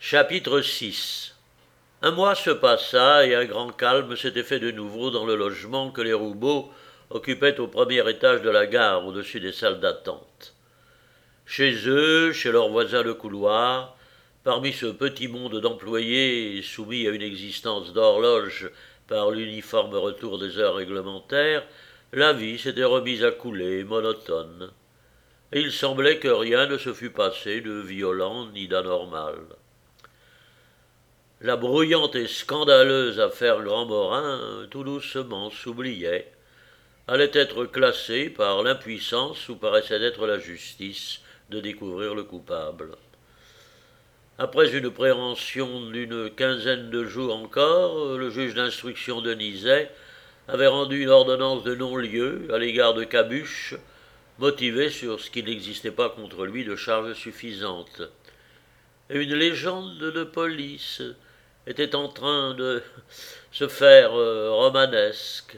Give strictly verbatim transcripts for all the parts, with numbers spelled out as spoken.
Chapitre six. Un mois se passa et un grand calme s'était fait de nouveau dans le logement que les Roubaud occupaient au premier étage de la gare, au-dessus des salles d'attente. Chez eux, chez leurs voisins de couloir, parmi ce petit monde d'employés soumis à une existence d'horloge par l'uniforme retour des heures réglementaires, la vie s'était remise à couler, monotone, et il semblait que rien ne se fût passé de violent ni d'anormal. La bruyante et scandaleuse affaire Grand-Morin, tout doucement s'oubliait, allait être classée par l'impuissance où paraissait d'être la justice de découvrir le coupable. Après une préhension d'une quinzaine de jours encore, le juge d'instruction de Nizet avait rendu une ordonnance de non-lieu à l'égard de Cabuche, motivée sur ce qui n'existait pas contre lui de charges suffisantes. Et une légende de police était en train de se faire euh, romanesque,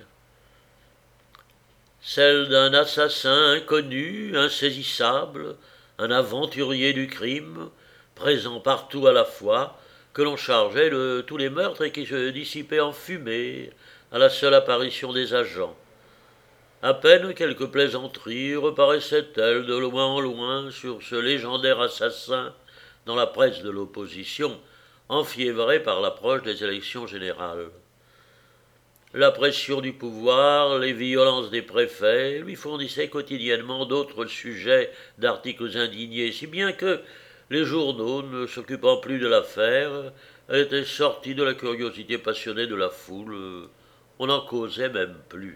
celle d'un assassin inconnu, insaisissable, un aventurier du crime, présent partout à la fois, que l'on chargeait de tous les meurtres et qui se dissipaient en fumée à la seule apparition des agents. À peine quelques plaisanteries reparaissaient-elles de loin en loin sur ce légendaire assassin dans la presse de l'opposition, enfiévré par l'approche des élections générales. La pression du pouvoir, les violences des préfets lui fournissaient quotidiennement d'autres sujets d'articles indignés, si bien que les journaux, ne s'occupant plus de l'affaire, étaient sortis de la curiosité passionnée de la foule. On n'en causait même plus.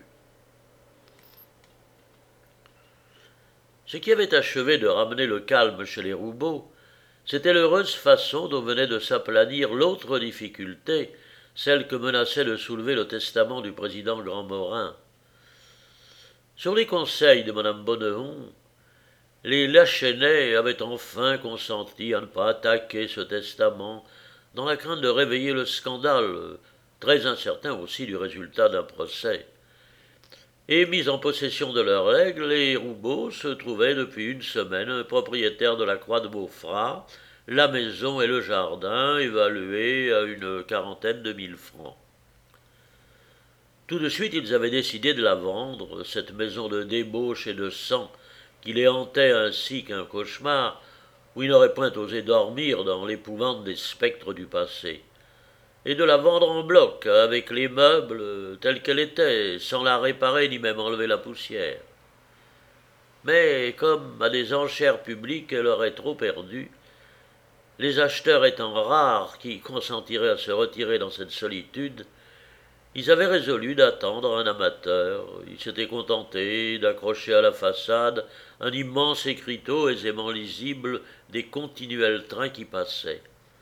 Ce qui avait achevé de ramener le calme chez les Roubaud, c'était l'heureuse façon dont venait de s'aplanir l'autre difficulté, celle que menaçait de soulever le testament du président Grand-Morin. Sur les conseils de Mme Bonneton, les Lachenay avaient enfin consenti à ne pas attaquer ce testament, dans la crainte de réveiller le scandale, très incertain aussi du résultat d'un procès. Et mis en possession de leurs règles, les Roubaud se trouvaient depuis une semaine propriétaires de la Croix de Beaufrat, la maison et le jardin évalués à une quarantaine de mille francs. Tout de suite, ils avaient décidé de la vendre, cette maison de débauche et de sang qui les hantait ainsi qu'un cauchemar, où ils n'auraient point osé dormir dans l'épouvante des spectres du passé, et de la vendre en bloc, avec les meubles tels qu'elle était, sans la réparer ni même enlever la poussière. Mais comme à des enchères publiques elle aurait trop perdu, les acheteurs étant rares qui consentiraient à se retirer dans cette solitude, ils avaient résolu d'attendre un amateur. Ils s'étaient contentés d'accrocher à la façade un immense écriteau aisément lisible des continuels trains qui passaient.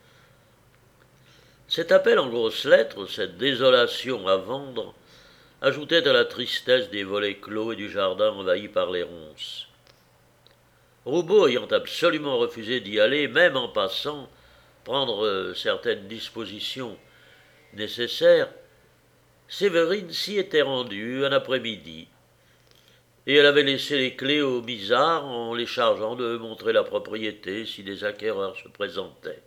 Cet appel en grosses lettres, cette désolation à vendre, ajoutait à la tristesse des volets clos et du jardin envahi par les ronces. Roubaud ayant absolument refusé d'y aller, même en passant, prendre euh, certaines dispositions nécessaires, Séverine s'y était rendue un après-midi, et elle avait laissé les clés aux misards en les chargeant de montrer la propriété si des acquéreurs se présentaient.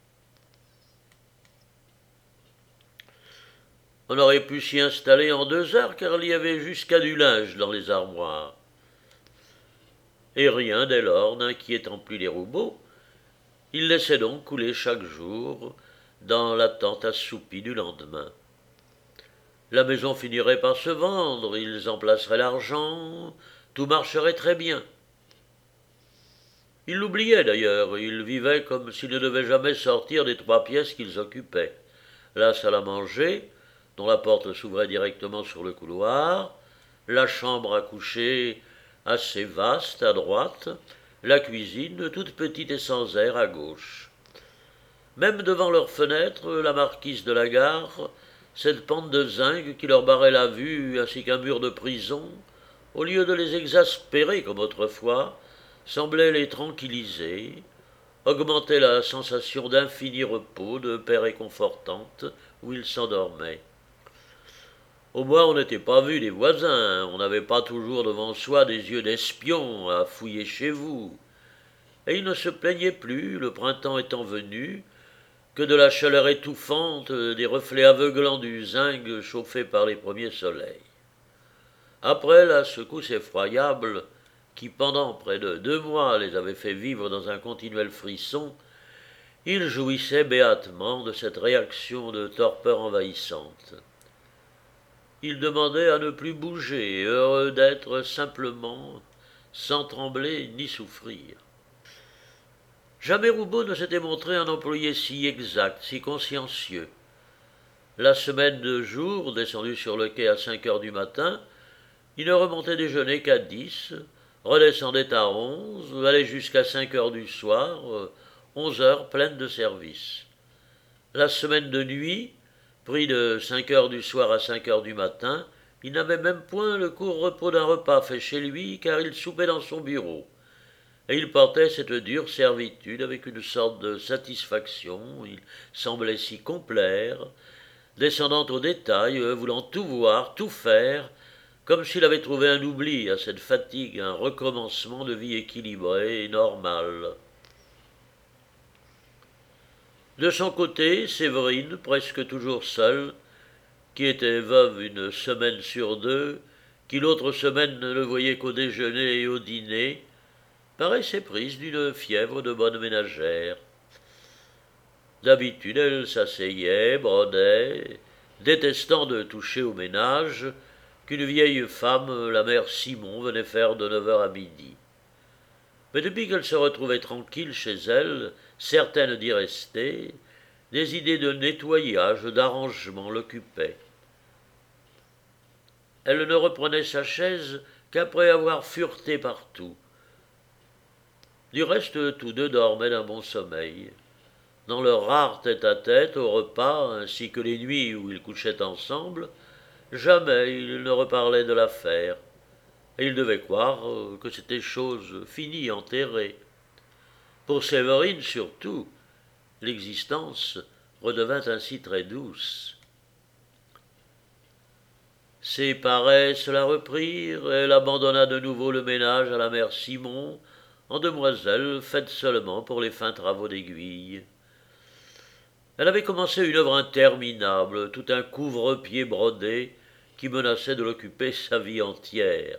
On aurait pu s'y installer en deux heures, car il y avait jusqu'à du linge dans les armoires. Et rien, dès lors, n'inquiétant plus les Roubaud, ils laissaient donc couler chaque jour dans l'attente assoupie du lendemain. La maison finirait par se vendre, ils en placeraient l'argent, tout marcherait très bien. Ils l'oubliaient d'ailleurs, ils vivaient comme s'ils ne devaient jamais sortir des trois pièces qu'ils occupaient. La salle à manger, dont la porte s'ouvrait directement sur le couloir, la chambre à coucher assez vaste à droite, la cuisine toute petite et sans air à gauche. Même devant leur fenêtre, la marquise de la gare, cette pente de zinc qui leur barrait la vue ainsi qu'un mur de prison, au lieu de les exaspérer comme autrefois, semblait les tranquilliser, augmentait la sensation d'infini repos, de paix réconfortante, où ils s'endormaient. Au moins on n'était pas vu des voisins, on n'avait pas toujours devant soi des yeux d'espion à fouiller chez vous. Et ils ne se plaignaient plus, le printemps étant venu, que de la chaleur étouffante des reflets aveuglants du zinc chauffé par les premiers soleils. Après la secousse effroyable qui, pendant près de deux mois, les avait fait vivre dans un continuel frisson, ils jouissaient béatement de cette réaction de torpeur envahissante. Ils demandaient à ne plus bouger, heureux d'être simplement, sans trembler ni souffrir. Jamais Roubaud ne s'était montré un employé si exact, si consciencieux. La semaine de jour, descendu sur le quai à cinq heures du matin, il ne remontait déjeuner qu'à dix, redescendait à onze, allait jusqu'à cinq heures du soir, onze heures pleines de service. La semaine de nuit, pris de cinq heures du soir à cinq heures du matin, il n'avait même point le court repos d'un repas fait chez lui, car il soupait dans son bureau. Et il portait cette dure servitude avec une sorte de satisfaction, il semblait s'y complaire, descendant au détail, voulant tout voir, tout faire, comme s'il avait trouvé un oubli à cette fatigue, un recommencement de vie équilibrée et normale. De son côté, Séverine, presque toujours seule, qui était veuve une semaine sur deux, qui l'autre semaine ne le voyait qu'au déjeuner et au dîner, paraissait prise d'une fièvre de bonne ménagère. D'habitude, elle s'asseyait, brodait, détestant de toucher au ménage, qu'une vieille femme, la mère Simon, venait faire de neuf heures à midi. Mais depuis qu'elle se retrouvait tranquille chez elle, certaine d'y rester, des idées de nettoyage, d'arrangement l'occupaient. Elle ne reprenait sa chaise qu'après avoir fureté partout. Du reste, tous deux dormaient d'un bon sommeil. Dans leur rare tête-à-tête, au repas, ainsi que les nuits où ils couchaient ensemble, jamais ils ne reparlaient de l'affaire, et ils devaient croire que c'était chose finie, enterrée. Pour Séverine, surtout, l'existence redevint ainsi très douce. Ses paresses la reprirent, elle abandonna de nouveau le ménage à la mère Simon, en demoiselle faite seulement pour les fins travaux d'aiguille. Elle avait commencé une œuvre interminable, tout un couvre-pied brodé qui menaçait de l'occuper sa vie entière.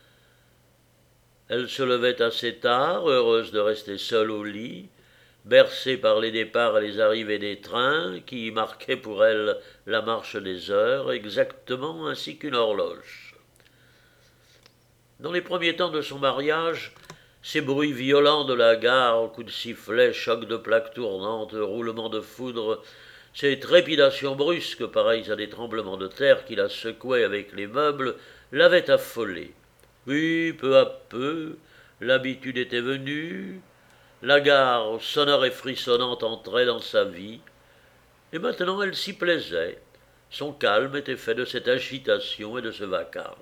Elle se levait assez tard, heureuse de rester seule au lit, bercée par les départs et les arrivées des trains qui marquaient pour elle la marche des heures, exactement ainsi qu'une horloge. Dans les premiers temps de son mariage, ces bruits violents de la gare, coups de sifflet, chocs de plaques tournantes, roulements de foudre, ces trépidations brusques pareilles à des tremblements de terre qui la secouaient avec les meubles, l'avaient affolée. Puis, peu à peu, l'habitude était venue, la gare sonore et frissonnante entrait dans sa vie, et maintenant elle s'y plaisait. Son calme était fait de cette agitation et de ce vacarme.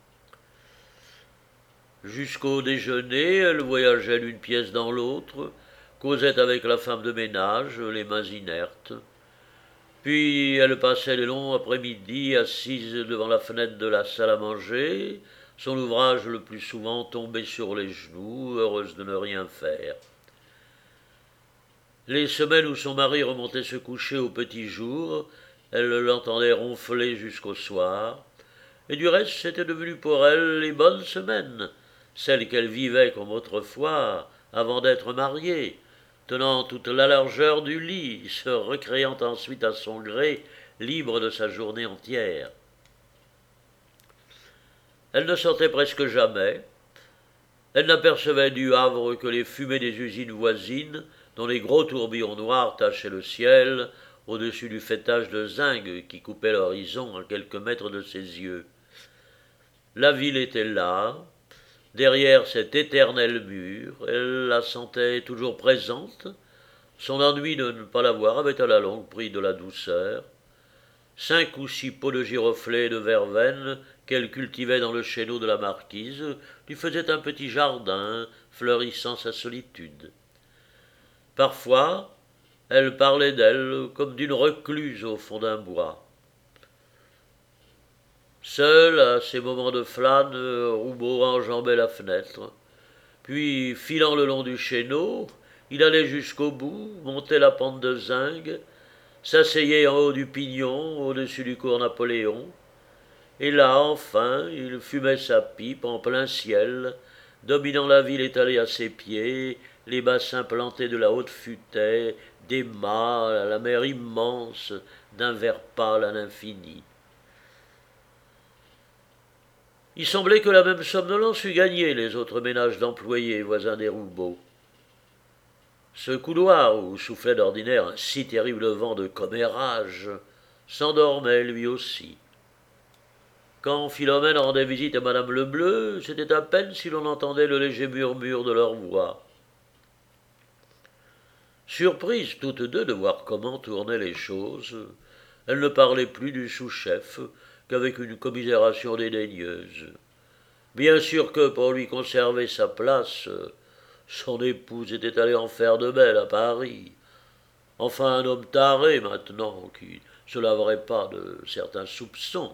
Jusqu'au déjeuner, elle voyageait d'une pièce dans l'autre, causait avec la femme de ménage, les mains inertes. Puis elle passait les longs après-midi assise devant la fenêtre de la salle à manger, son ouvrage le plus souvent tombé sur les genoux, heureuse de ne rien faire. Les semaines où son mari remontait se coucher au petit jour, elle l'entendait ronfler jusqu'au soir, et du reste c'était devenu pour elle les bonnes semaines, celles qu'elle vivait comme autrefois, avant d'être mariée, tenant toute la largeur du lit, se recréant ensuite à son gré, libre de sa journée entière. Elle ne sortait presque jamais. Elle n'apercevait du Havre que les fumées des usines voisines, dont les gros tourbillons noirs tachaient le ciel, au-dessus du faîtage de zinc qui coupait l'horizon à quelques mètres de ses yeux. La ville était là, derrière cet éternel mur, elle la sentait toujours présente. Son ennui de ne pas la voir avait à la longue pris de la douceur. Cinq ou six pots de giroflées et de verveine qu'elle cultivait dans le chéneau de la marquise lui faisaient un petit jardin fleurissant sa solitude. Parfois, elle parlait d'elle comme d'une recluse au fond d'un bois. Seul, à ces moments de flâne, Roubaud enjambait la fenêtre, puis, filant le long du chéneau, Il allait jusqu'au bout, montait la pente de zinc, s'asseyait en haut du pignon, au-dessus du cours Napoléon, et là, enfin, il fumait sa pipe en plein ciel, dominant la ville étalée à ses pieds, les bassins plantés de la haute futaie, des mâts, la mer immense, d'un vert pâle à l'infini. Il semblait que la même somnolence eût gagné les autres ménages d'employés voisins des Rouleaux. Ce couloir où soufflait d'ordinaire un si terrible vent de commérage s'endormait lui aussi. Quand Philomène rendait visite à Madame Lebleu, c'était à peine si l'on entendait le léger murmure de leur voix. Surprises toutes deux de voir comment tournaient les choses, elles ne parlaient plus du sous-chef qu'avec une commisération dédaigneuse. Bien sûr que pour lui conserver sa place, son épouse était allée en faire de belle à Paris. Enfin, un homme taré maintenant, qui ne se laverait pas de certains soupçons.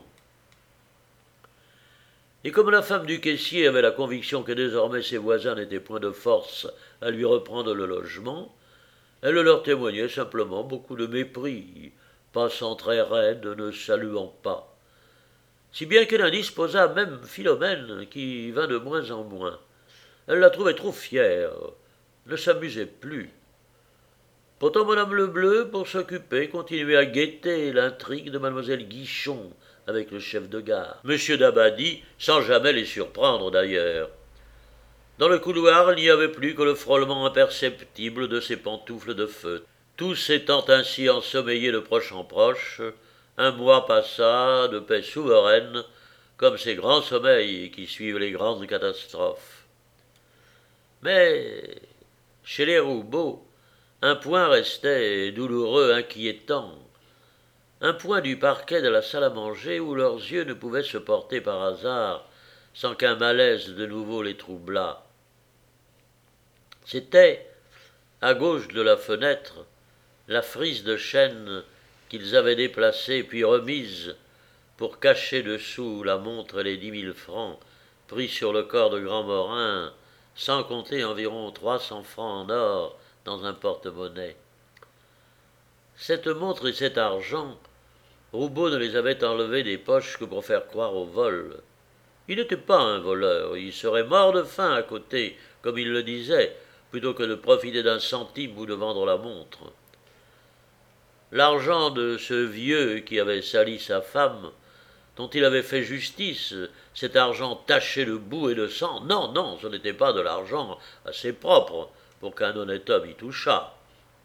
Et comme la femme du caissier avait la conviction que désormais ses voisins n'étaient point de force à lui reprendre le logement, elle leur témoignait simplement beaucoup de mépris, passant très raide, ne saluant pas. Si bien qu'elle indisposa même Philomène, qui vint de moins en moins. Elle la trouvait trop fière, ne s'amusait plus. Pourtant Madame Lebleu, pour s'occuper, continuait à guetter l'intrigue de mademoiselle Guichon avec le chef de gare. Monsieur Dabadie, sans jamais les surprendre d'ailleurs. Dans le couloir, il n'y avait plus que le frôlement imperceptible de ses pantoufles de feu. Tous s'étant ainsi ensommeillés de proche en proche, un mois passa de paix souveraine, comme ces grands sommeils qui suivent les grandes catastrophes. Mais, chez les Rouleaux, un point restait douloureux, inquiétant, un point du parquet de la salle à manger où leurs yeux ne pouvaient se porter par hasard sans qu'un malaise de nouveau les troublât. C'était, à gauche de la fenêtre, la frise de chêne qu'ils avaient déplacée puis remise pour cacher dessous la montre et les dix mille francs pris sur le corps de Grand Morin, sans compter environ trois cents francs en or dans un porte-monnaie. Cette montre et cet argent, Rouleau ne les avait enlevés des poches que pour faire croire au vol. Il n'était pas un voleur, il serait mort de faim à côté, comme il le disait, plutôt que de profiter d'un centime ou de vendre la montre. L'argent de ce vieux qui avait sali sa femme, dont il avait fait justice, cet argent taché de boue et de sang, non, non, ce n'était pas de l'argent assez propre pour qu'un honnête homme y touchât.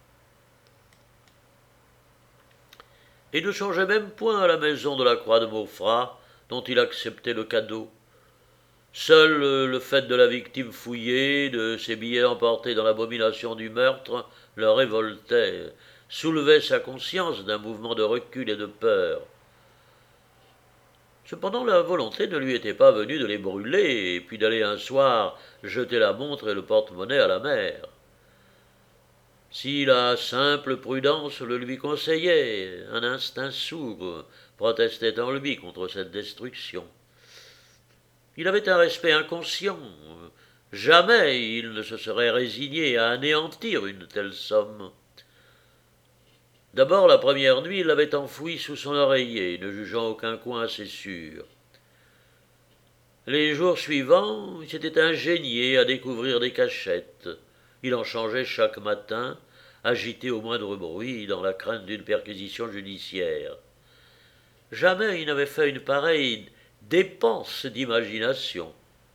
Et ne songeait même point à la maison de la Croix de Maufras, dont il acceptait le cadeau. Seul le fait de la victime fouillée, de ses billets emportés dans l'abomination du meurtre, le révoltait, soulevait sa conscience d'un mouvement de recul et de peur. Cependant, la volonté ne lui était pas venue de les brûler, et puis d'aller un soir jeter la montre et le porte-monnaie à la mer. Si la simple prudence le lui conseillait, un instinct sourd protestait en lui contre cette destruction. Il avait un respect inconscient. Jamais il ne se serait résigné à anéantir une telle somme. D'abord, la première nuit, il l'avait enfouie sous son oreiller, ne jugeant aucun coin assez sûr. Les jours suivants, il s'était ingénié à découvrir des cachettes. Il en changeait chaque matin, agité au moindre bruit dans la crainte d'une perquisition judiciaire. Jamais il n'avait fait une pareille dépense d'imagination.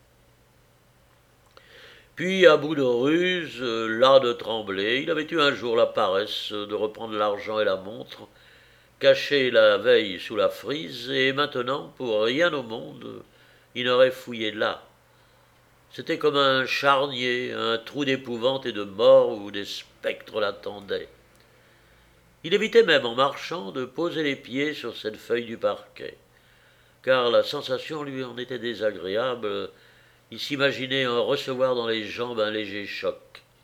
Puis, à bout de ruse, las de trembler, il avait eu un jour la paresse de reprendre l'argent et la montre, cachés la veille sous la frise, et maintenant, pour rien au monde, il n'aurait fouillé là. C'était comme un charnier, un trou d'épouvante et de mort où des spectres l'attendaient. Il évitait même, en marchant, de poser les pieds sur cette feuille du parquet, car la sensation lui en était désagréable. Il s'imaginait en recevoir dans les jambes un léger choc.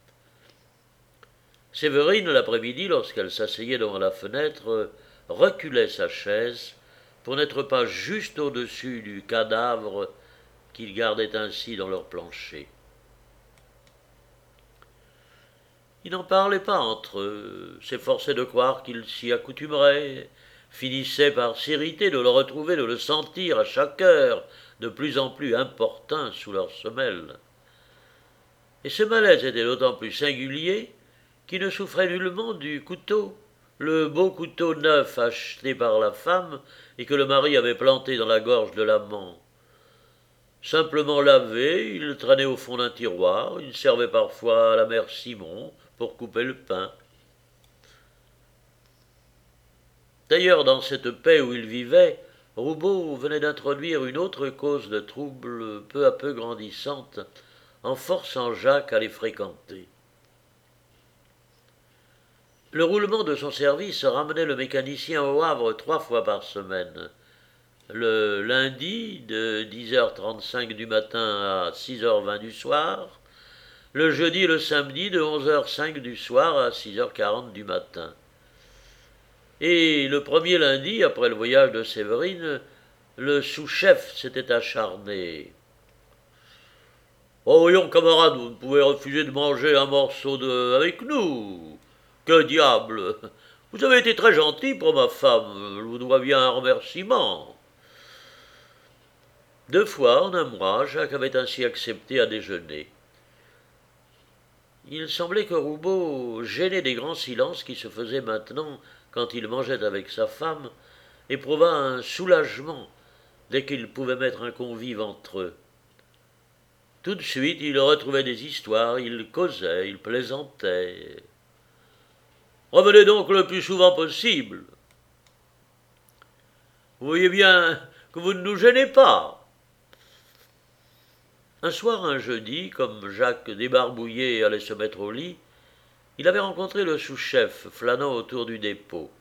Séverine, l'après-midi, lorsqu'elle s'asseyait devant la fenêtre, reculait sa chaise pour n'être pas juste au-dessus du cadavre qu'ils gardaient ainsi dans leur plancher. Ils n'en parlaient pas entre eux, s'efforçaient de croire qu'ils s'y accoutumeraient, finissaient par s'irriter de le retrouver, de le sentir à chaque heure de plus en plus importun sous leurs semelles. Et ce malaise était d'autant plus singulier qu'il ne souffrait nullement du couteau, le beau couteau neuf acheté par la femme et que le mari avait planté dans la gorge de l'amant. Simplement lavé, il le traînait au fond d'un tiroir, il servait parfois à la mère Simon pour couper le pain. D'ailleurs, dans cette paix où il vivait, Roubaud venait d'introduire une autre cause de trouble peu à peu grandissante, en forçant Jacques à les fréquenter. Le roulement de son service ramenait le mécanicien au Havre trois fois par semaine. Le lundi, de dix heures trente-cinq du matin à six heures vingt du soir, le jeudi et le samedi de onze heures cinq du soir à six heures quarante du matin. Et le premier lundi, après le voyage de Séverine, le sous-chef s'était acharné. Oh, voyons, camarade, vous ne pouvez refuser de manger un morceau de... avec nous. Que diable! Vous avez été très gentil pour ma femme, je vous dois bien un remerciement. Deux fois en un mois, Jacques avait ainsi accepté à déjeuner. Il semblait que Roubaud, gêné des grands silences qui se faisaient maintenant quand il mangeait avec sa femme, éprouva un soulagement dès qu'il pouvait mettre un convive entre eux. Tout de suite, il retrouvait des histoires, il causait, il plaisantait. « Revenez donc le plus souvent possible. Vous voyez bien que vous ne nous gênez pas. » Un soir, un jeudi, comme Jacques débarbouillé allait se mettre au lit, il avait rencontré le sous-chef flânant autour du dépôt.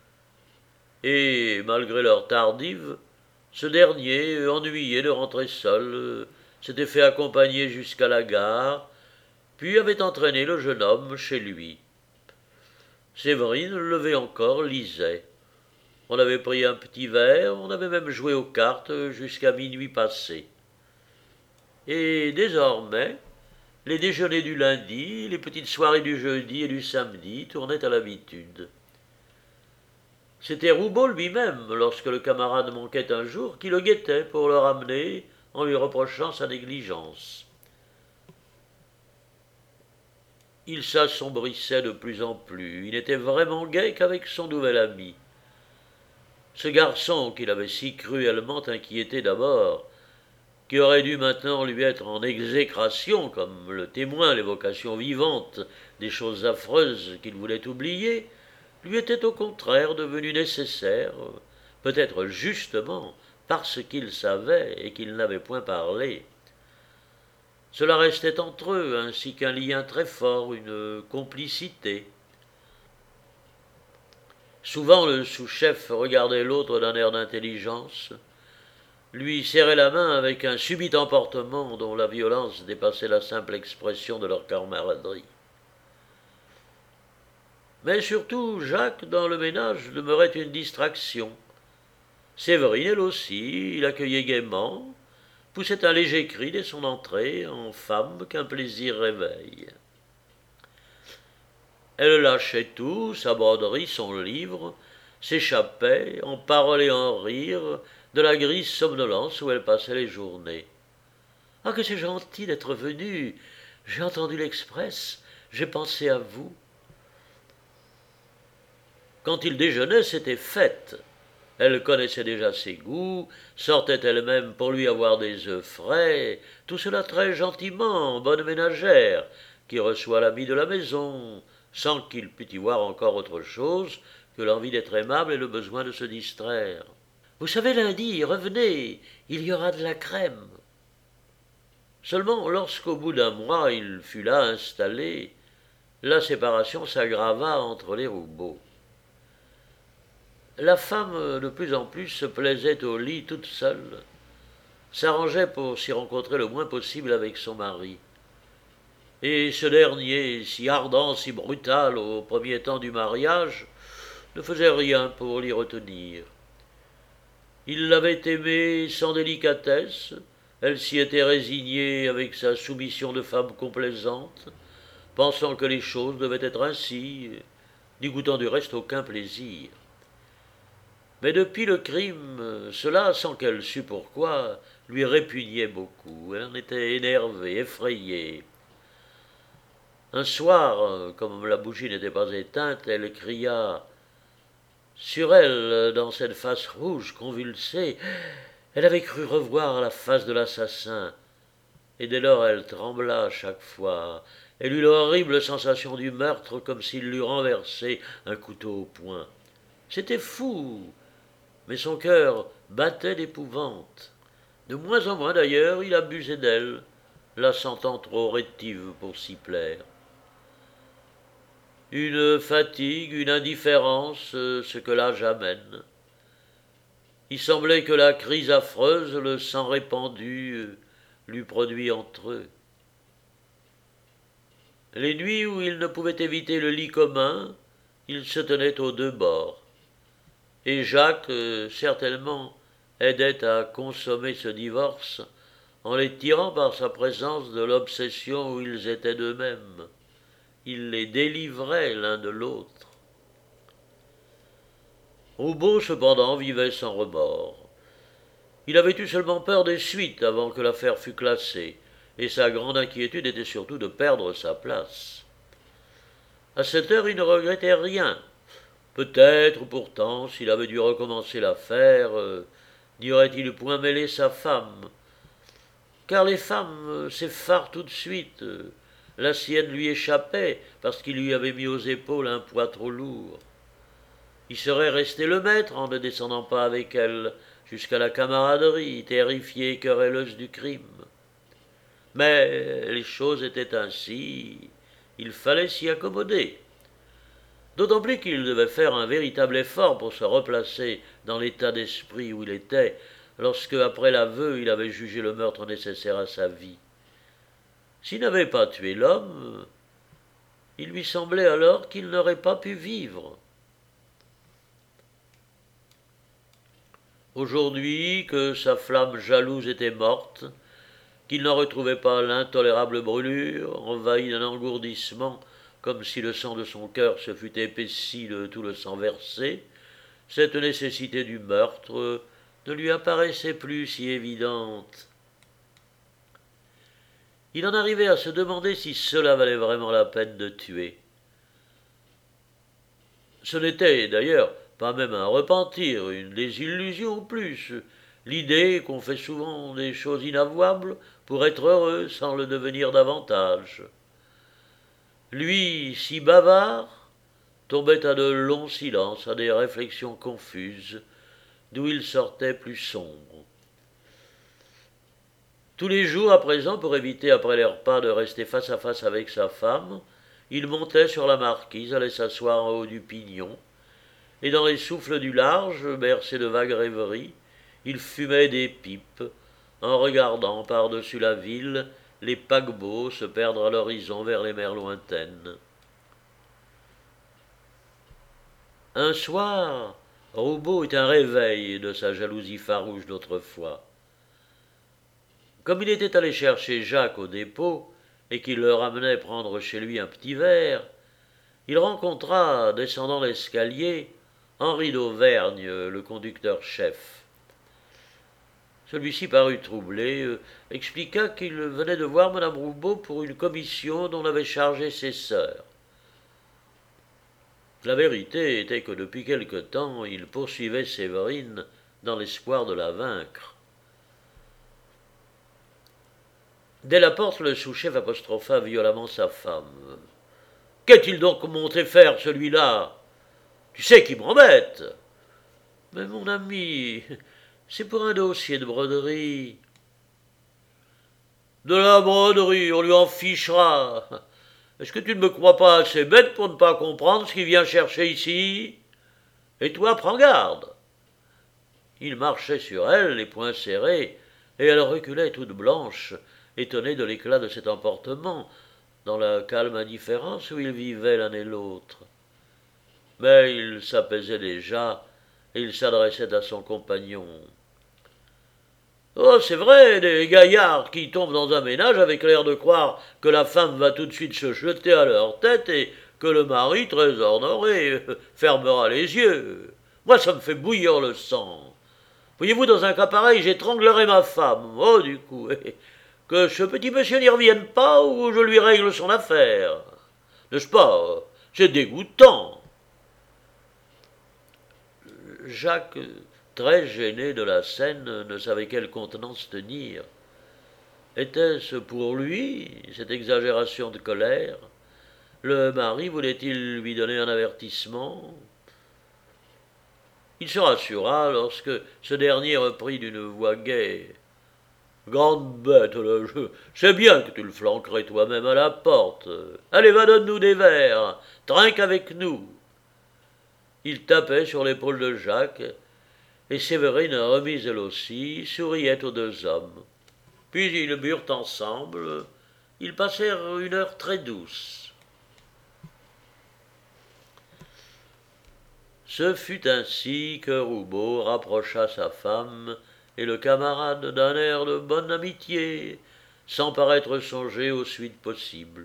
Et, malgré l'heure tardive, ce dernier, ennuyé de rentrer seul, s'était fait accompagner jusqu'à la gare, puis avait entraîné le jeune homme chez lui. Séverine, levée encore, lisait. On avait pris un petit verre, on avait même joué aux cartes jusqu'à minuit passé. Et désormais, les déjeuners du lundi, les petites soirées du jeudi et du samedi tournaient à l'habitude. C'était Roubaud lui-même, lorsque le camarade manquait un jour, qui le guettait pour le ramener en lui reprochant sa négligence. Il s'assombrissait de plus en plus, il n'était vraiment gai qu'avec son nouvel ami. Ce garçon qu'il avait si cruellement inquiété d'abord, qui aurait dû maintenant lui être en exécration, comme le témoin l'évocation vivante des choses affreuses qu'il voulait oublier, lui était au contraire devenu nécessaire, peut-être justement parce qu'il savait et qu'il n'avait point parlé. Cela restait entre eux, ainsi qu'un lien très fort, une complicité. Souvent le sous-chef regardait l'autre d'un air d'intelligence, lui serrait la main avec un subit emportement dont la violence dépassait la simple expression de leur camaraderie. Mais surtout, Jacques, dans le ménage, demeurait une distraction. Séverine, elle aussi, il accueillait gaiement, poussait un léger cri dès son entrée, en femme qu'un plaisir réveille. Elle lâchait tout, sa broderie, son livre, s'échappait, en paroles et en rires, de la grise somnolence où elle passait les journées. « Ah, que c'est gentil d'être venu! J'ai entendu l'express, j'ai pensé à vous. » Quand il déjeunait, c'était fête. Elle connaissait déjà ses goûts, sortait elle-même pour lui avoir des œufs frais, tout cela très gentiment, bonne ménagère, qui reçoit l'ami de la maison, sans qu'il pût y voir encore autre chose que l'envie d'être aimable et le besoin de se distraire. « Vous savez, lundi, revenez, il y aura de la crème. » Seulement, lorsqu'au bout d'un mois il fut là installé, la séparation s'aggrava entre les Roubaud. La femme, de plus en plus, se plaisait au lit toute seule, s'arrangeait pour s'y rencontrer le moins possible avec son mari. Et ce dernier, si ardent, si brutal au premier temps du mariage, ne faisait rien pour l'y retenir. Il l'avait aimée sans délicatesse, elle s'y était résignée avec sa soumission de femme complaisante, pensant que les choses devaient être ainsi, n'y goûtant du reste aucun plaisir. Mais depuis le crime, cela, sans qu'elle sût pourquoi, lui répugnait beaucoup. Elle en était énervée, effrayée. Un soir, comme la bougie n'était pas éteinte, elle cria. Sur elle, dans cette face rouge, convulsée, elle avait cru revoir la face de l'assassin. Et dès lors elle trembla à chaque fois. Elle eut l'horrible sensation du meurtre, comme s'il l'eût renversé un couteau au poing. C'était fou, mais son cœur battait d'épouvante. De moins en moins d'ailleurs, il abusait d'elle, la sentant trop rétive pour s'y plaire. Une fatigue, une indifférence, ce que l'âge amène. Il semblait que la crise affreuse, le sang répandu, l'eût produit entre eux. Les nuits où il ne pouvait éviter le lit commun, il se tenait aux deux bords. Et Jacques, euh, certainement, aidait à consommer ce divorce en les tirant par sa présence de l'obsession où ils étaient d'eux-mêmes. Il les délivrait l'un de l'autre. Roubaud, cependant, vivait sans remords. Il avait eu seulement peur des suites avant que l'affaire fût classée, et sa grande inquiétude était surtout de perdre sa place. À cette heure, il ne regrettait rien. Peut-être, pourtant, s'il avait dû recommencer l'affaire, euh, n'y aurait-il point mêlé sa femme. Car les femmes euh, s'effarent tout de suite. Euh, la sienne lui échappait, parce qu'il lui avait mis aux épaules un poids trop lourd. Il serait resté le maître en ne descendant pas avec elle jusqu'à la camaraderie, terrifiée et querelleuse du crime. Mais les choses étaient ainsi, il fallait s'y accommoder. D'autant plus qu'il devait faire un véritable effort pour se replacer dans l'état d'esprit où il était, lorsque, après l'aveu, il avait jugé le meurtre nécessaire à sa vie. S'il n'avait pas tué l'homme, il lui semblait alors qu'il n'aurait pas pu vivre. Aujourd'hui, que sa flamme jalouse était morte, qu'il n'en retrouvait pas l'intolérable brûlure, envahi d'un engourdissement, comme si le sang de son cœur se fût épaissi de tout le sang versé, cette nécessité du meurtre ne lui apparaissait plus si évidente. Il en arrivait à se demander si cela valait vraiment la peine de tuer. Ce n'était d'ailleurs pas même un repentir, une désillusion ou plus, l'idée qu'on fait souvent des choses inavouables pour être heureux sans le devenir davantage. Lui, si bavard, tombait à de longs silences, à des réflexions confuses, d'où il sortait plus sombre. Tous les jours à présent, pour éviter après les repas de rester face à face avec sa femme, il montait sur la marquise, allait s'asseoir en haut du pignon, et dans les souffles du large, bercé de vagues rêveries, il fumait des pipes, en regardant par-dessus la ville les paquebots se perdre à l'horizon vers les mers lointaines. Un soir, Roubaud eut un réveil de sa jalousie farouche d'autrefois. Comme il était allé chercher Jacques au dépôt, et qu'il le ramenait prendre chez lui un petit verre, il rencontra, descendant l'escalier, Henri d'Auvergne, le conducteur-chef. Celui-ci parut troublé, euh, expliqua qu'il venait de voir madame Roubaud pour une commission dont l'avaient chargé ses sœurs. La vérité était que depuis quelque temps, il poursuivait Séverine dans l'espoir de la vaincre. Dès la porte, le sous-chef apostropha violemment sa femme. « Qu'est-il donc monté faire, celui-là ? Tu sais qu'il m'embête !»« Mais mon ami, c'est pour un dossier de broderie. »« De la broderie, on lui en fichera. Est-ce que tu ne me crois pas assez bête pour ne pas comprendre ce qu'il vient chercher ici ? Et toi, prends garde. » Il marchait sur elle, les poings serrés, et elle reculait toute blanche, étonnée de l'éclat de cet emportement, dans la calme indifférence où ils vivaient l'un et l'autre. Mais il s'apaisait déjà, et il s'adressait à son compagnon. Oh, c'est vrai, des gaillards qui tombent dans un ménage avec l'air de croire que la femme va tout de suite se jeter à leur tête et que le mari, très honoré, fermera les yeux. Moi, ça me fait bouillir le sang. Voyez-vous, dans un cas pareil, j'étranglerai ma femme. Oh, du coup, que ce petit monsieur n'y revienne pas ou je lui règle son affaire. N'est-ce pas? C'est dégoûtant. Jacques, très gêné de la scène, ne savait quelle contenance tenir. Était-ce pour lui, cette exagération de colère? Le mari voulait-il lui donner un avertissement? Il se rassura lorsque ce dernier reprit d'une voix gaie. Grande bête, le jeu. C'est bien que tu le flanquerais toi-même à la porte. Allez, va, donne-nous des verres. Trinque avec nous. Il tapait sur l'épaule de Jacques, et Séverine, remise elle aussi, souriait aux deux hommes. Puis ils burent ensemble. Ils passèrent une heure très douce. Ce fut ainsi que Roubaud rapprocha sa femme et le camarade d'un air de bonne amitié, sans paraître songer aux suites possibles.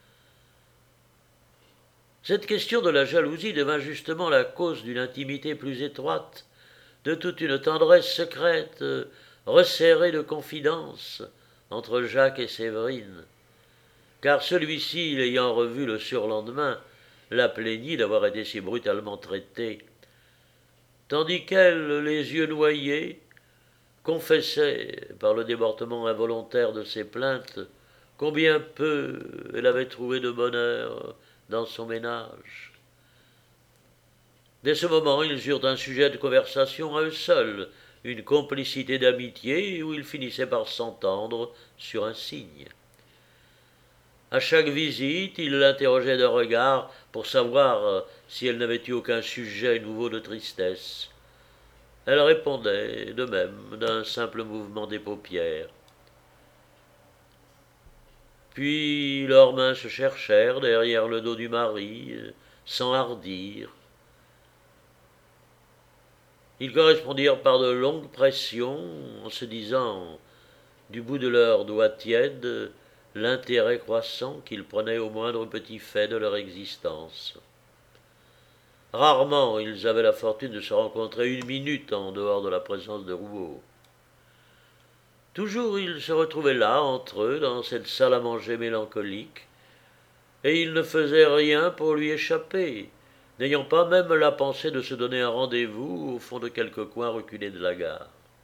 Cette question de la jalousie devint justement la cause d'une intimité plus étroite, de toute une tendresse secrète, resserrée de confidence, entre Jacques et Séverine, car celui-ci, l'ayant revue le surlendemain, la plaignit d'avoir été si brutalement traitée, tandis qu'elle, les yeux noyés, confessait, par le débordement involontaire de ses plaintes, combien peu elle avait trouvé de bonheur dans son ménage. Dès ce moment, ils eurent un sujet de conversation à eux seuls, une complicité d'amitié où ils finissaient par s'entendre sur un signe. À chaque visite, il l'interrogeait d'un regard pour savoir si elle n'avait eu aucun sujet nouveau de tristesse. Elle répondait de même d'un simple mouvement des paupières. Puis leurs mains se cherchèrent derrière le dos du mari, sans hardir. Ils correspondirent par de longues pressions, en se disant, du bout de leurs doigts tièdes, l'intérêt croissant qu'ils prenaient au moindre petit fait de leur existence. Rarement ils avaient la fortune de se rencontrer une minute en dehors de la présence de Rouault. Toujours ils se retrouvaient là, entre eux, dans cette salle à manger mélancolique, et ils ne faisaient rien pour lui échapper, n'ayant pas même la pensée de se donner un rendez-vous au fond de quelque coin reculé de la gare.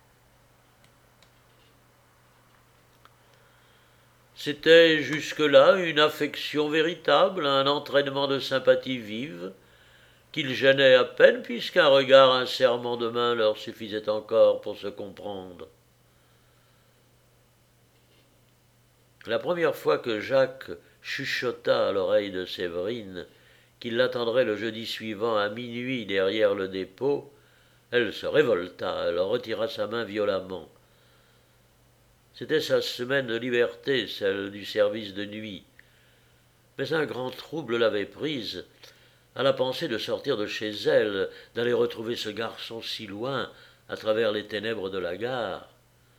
C'était jusque-là une affection véritable, un entraînement de sympathie vive, qu'ils gênaient à peine puisqu'un regard, un serrement de main leur suffisait encore pour se comprendre. La première fois que Jacques chuchota à l'oreille de Séverine qu'il l'attendrait le jeudi suivant à minuit derrière le dépôt, elle se révolta, elle retira sa main violemment. C'était sa semaine de liberté, celle du service de nuit. Mais un grand trouble l'avait prise, à la pensée de sortir de chez elle, d'aller retrouver ce garçon si loin, à travers les ténèbres de la gare.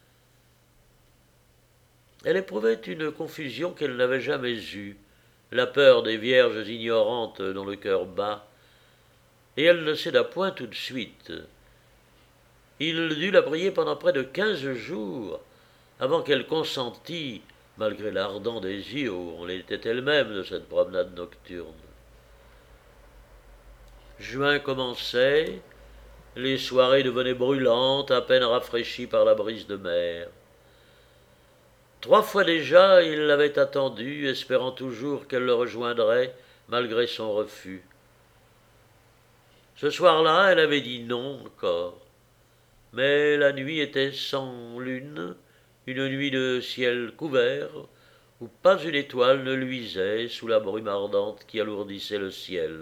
Elle éprouvait une confusion qu'elle n'avait jamais eue, la peur des vierges ignorantes dont le cœur bat, et elle ne céda point tout de suite. Il dut la prier pendant près de quinze jours, avant qu'elle consentît, malgré l'ardent désir où on l'était elle-même de cette promenade nocturne. Juin commençait, les soirées devenaient brûlantes, à peine rafraîchies par la brise de mer. Trois fois déjà, il l'avait attendue, espérant toujours qu'elle le rejoindrait, malgré son refus. Ce soir-là, elle avait dit non encore. Mais la nuit était sans lune, une nuit de ciel couvert, où pas une étoile ne luisait sous la brume ardente qui alourdissait le ciel.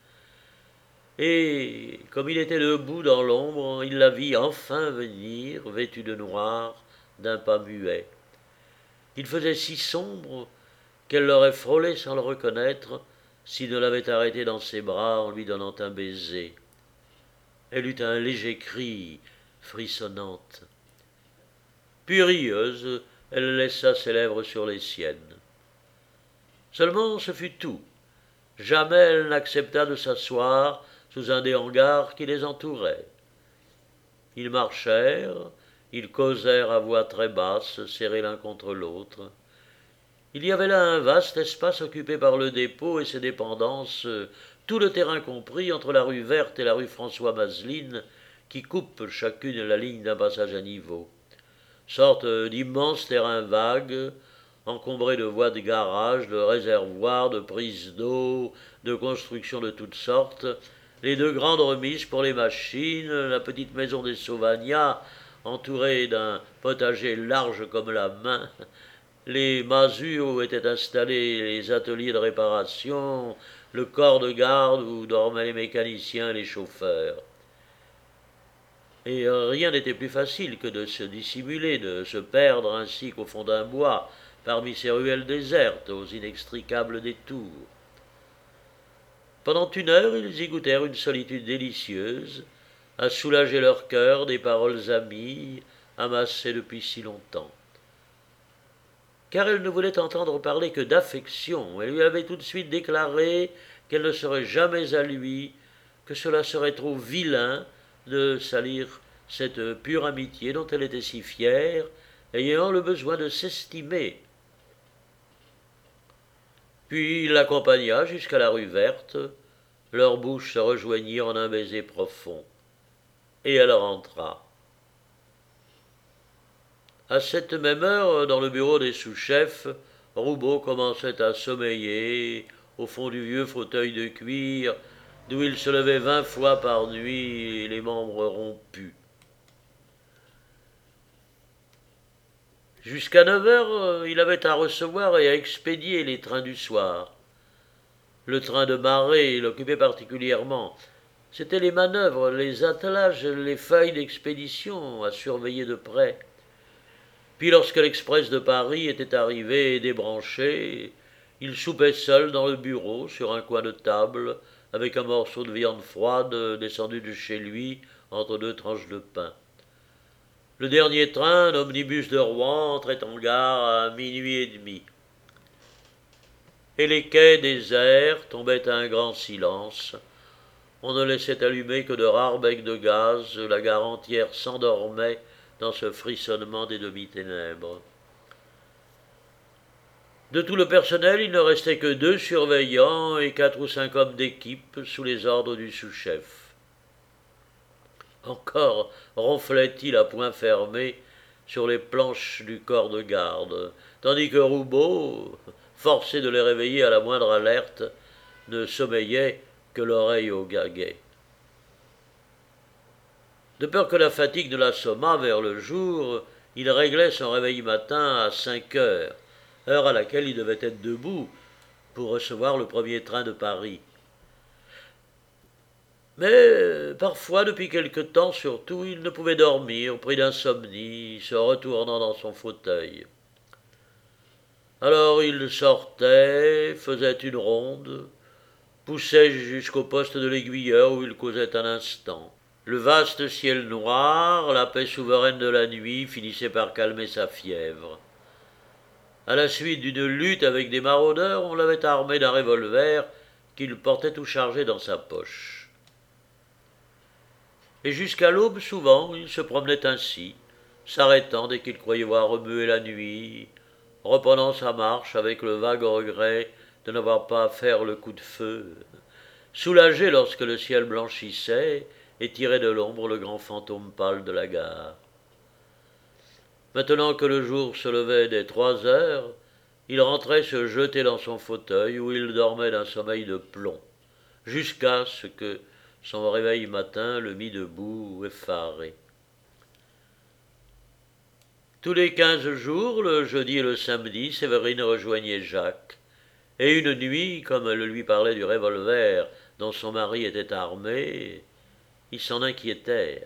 Et, comme il était debout dans l'ombre, il la vit enfin venir, vêtue de noir, d'un pas muet. Il faisait si sombre qu'elle l'aurait frôlé sans le reconnaître s'il ne l'avait arrêté dans ses bras en lui donnant un baiser. Elle eut un léger cri, frissonnante. Puis rieuse, elle laissa ses lèvres sur les siennes. Seulement ce fut tout. Jamais elle n'accepta de s'asseoir sous un des hangars qui les entourait. Ils marchèrent, ils causèrent à voix très basse, serrés l'un contre l'autre. Il y avait là un vaste espace occupé par le dépôt et ses dépendances, tout le terrain compris entre la rue Verte et la rue François-Mazeline, qui coupent chacune la ligne d'un passage à niveau. Sorte d'immense terrain vague, encombré de voies de garage, de réservoirs, de prises d'eau, de constructions de toutes sortes, les deux grandes remises pour les machines, la petite maison des Sauvagnat, entourée d'un potager large comme la main, les masures où étaient installés les ateliers de réparation, le corps de garde où dormaient les mécaniciens et les chauffeurs. Et rien n'était plus facile que de se dissimuler, de se perdre ainsi qu'au fond d'un bois, parmi ces ruelles désertes, aux inextricables détours. Pendant une heure, ils y goûtèrent une solitude délicieuse, à soulager leur cœur des paroles amies, amassées depuis si longtemps. Car elle ne voulait entendre parler que d'affection, elle lui avait tout de suite déclaré qu'elle ne serait jamais à lui, que cela serait trop vilain de salir cette pure amitié dont elle était si fière, ayant le besoin de s'estimer. Puis il l'accompagna jusqu'à la rue Verte, leurs bouches se rejoignirent en un baiser profond, et elle rentra. À cette même heure, dans le bureau des sous-chefs, Roubaud commençait à sommeiller au fond du vieux fauteuil de cuir, d'où il se levait vingt fois par nuit, les membres rompus. Jusqu'à neuf heures, il avait à recevoir et à expédier les trains du soir. Le train de marée l'occupait particulièrement. C'étaient les manœuvres, les attelages, les feuilles d'expédition à surveiller de près. Puis lorsque l'express de Paris était arrivé et débranché, il soupait seul dans le bureau, sur un coin de table, avec un morceau de viande froide descendu de chez lui entre deux tranches de pain. Le dernier train, un omnibus de Rouen, entrait en gare à minuit et demi. Et les quais déserts tombaient à un grand silence. On ne laissait allumer que de rares becs de gaz, la gare entière s'endormait dans ce frissonnement des demi-ténèbres. De tout le personnel, il ne restait que deux surveillants et quatre ou cinq hommes d'équipe sous les ordres du sous-chef. Encore ronflait-il à poing fermé sur les planches du corps de garde, tandis que Roubaud, forcé de les réveiller à la moindre alerte, ne sommeillait que l'oreille au guet. De peur que la fatigue ne l'assommât vers le jour, il réglait son réveil matin à cinq heures, heure à laquelle il devait être debout pour recevoir le premier train de Paris. Mais parfois, depuis quelque temps surtout, il ne pouvait dormir, pris d'insomnie, se retournant dans son fauteuil. Alors il sortait, faisait une ronde, poussait jusqu'au poste de l'aiguilleur où il causait un instant. Le vaste ciel noir, la paix souveraine de la nuit, finissait par calmer sa fièvre. À la suite d'une lutte avec des maraudeurs, on l'avait armé d'un revolver qu'il portait tout chargé dans sa poche. Et jusqu'à l'aube, souvent, il se promenait ainsi, s'arrêtant dès qu'il croyait voir remuer la nuit, reprenant sa marche avec le vague regret de n'avoir pas à faire le coup de feu, soulagé lorsque le ciel blanchissait et tirait de l'ombre le grand fantôme pâle de la gare. Maintenant que le jour se levait dès trois heures, il rentrait se jeter dans son fauteuil où il dormait d'un sommeil de plomb, jusqu'à ce que son réveil matin le mit debout, effaré. Tous les quinze jours, le jeudi et le samedi, Séverine rejoignait Jacques, et une nuit, comme elle lui parlait du revolver dont son mari était armé, ils s'en inquiétèrent.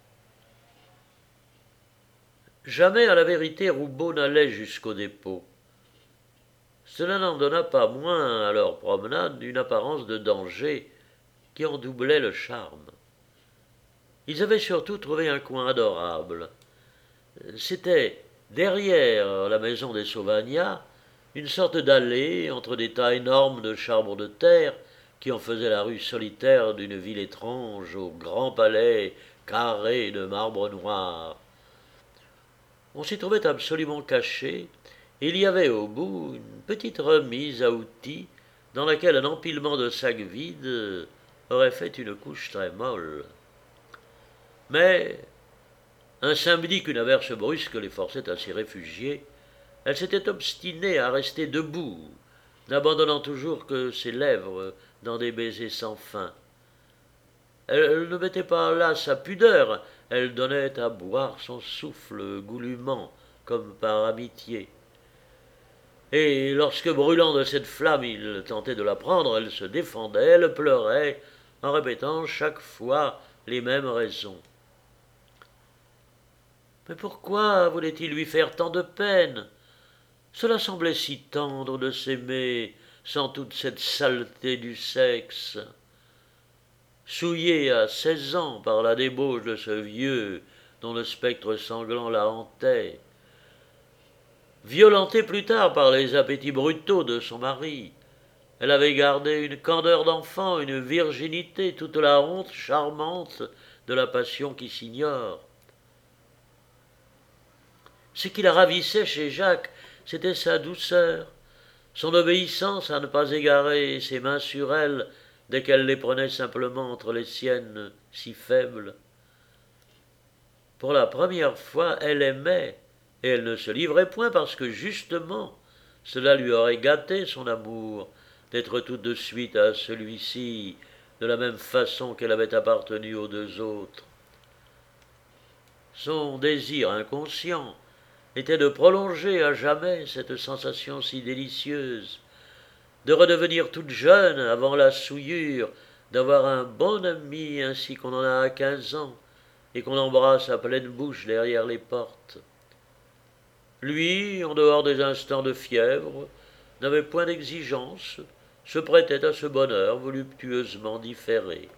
Jamais, à la vérité, Roubaud n'allait jusqu'au dépôt. Cela n'en donna pas moins à leur promenade une apparence de danger qui en doublait le charme. Ils avaient surtout trouvé un coin adorable. C'était Derrière la maison des Sauvagnat, une sorte d'allée entre des tas énormes de charbon de terre qui en faisaient la rue solitaire d'une ville étrange au grand palais carré de marbre noir. On s'y trouvait absolument caché, et il y avait au bout une petite remise à outils dans laquelle un empilement de sacs vides aurait fait une couche très molle. Mais, un samedi qu'une averse brusque les forçait à s'y réfugier, elle s'était obstinée à rester debout, n'abandonnant toujours que ses lèvres dans des baisers sans fin. Elle, elle ne mettait pas là sa pudeur, elle donnait à boire son souffle goulûment, comme par amitié. Et lorsque, brûlant de cette flamme, il tentait de la prendre, elle se défendait, elle pleurait, en répétant chaque fois les mêmes raisons. Mais pourquoi voulait-il lui faire tant de peine? Cela semblait si tendre de s'aimer sans toute cette saleté du sexe. Souillée à seize ans par la débauche de ce vieux dont le spectre sanglant la hantait, violentée plus tard par les appétits brutaux de son mari, elle avait gardé une candeur d'enfant, une virginité, toute la honte charmante de la passion qui s'ignore. Ce qui la ravissait chez Jacques, c'était sa douceur, son obéissance à ne pas égarer ses mains sur elle dès qu'elle les prenait simplement entre les siennes si faibles. Pour la première fois, elle aimait, et elle ne se livrait point parce que justement cela lui aurait gâté son amour d'être tout de suite à celui-ci de la même façon qu'elle avait appartenu aux deux autres. Son désir inconscient était de prolonger à jamais cette sensation si délicieuse, de redevenir toute jeune avant la souillure, d'avoir un bon ami ainsi qu'on en a à quinze ans, et qu'on embrasse à pleine bouche derrière les portes. Lui, en dehors des instants de fièvre, n'avait point d'exigence, se prêtait à ce bonheur voluptueusement différé.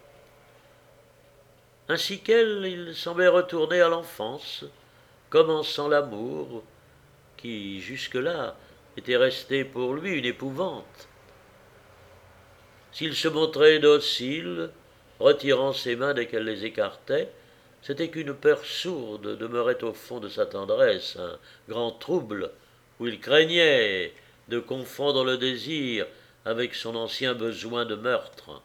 Ainsi qu'elle, il semblait retourner à l'enfance, commençant l'amour, qui, jusque-là, était resté pour lui une épouvante. S'il se montrait docile, retirant ses mains dès qu'elle les écartait, c'était qu'une peur sourde demeurait au fond de sa tendresse, un grand trouble, où il craignait de confondre le désir avec son ancien besoin de meurtre.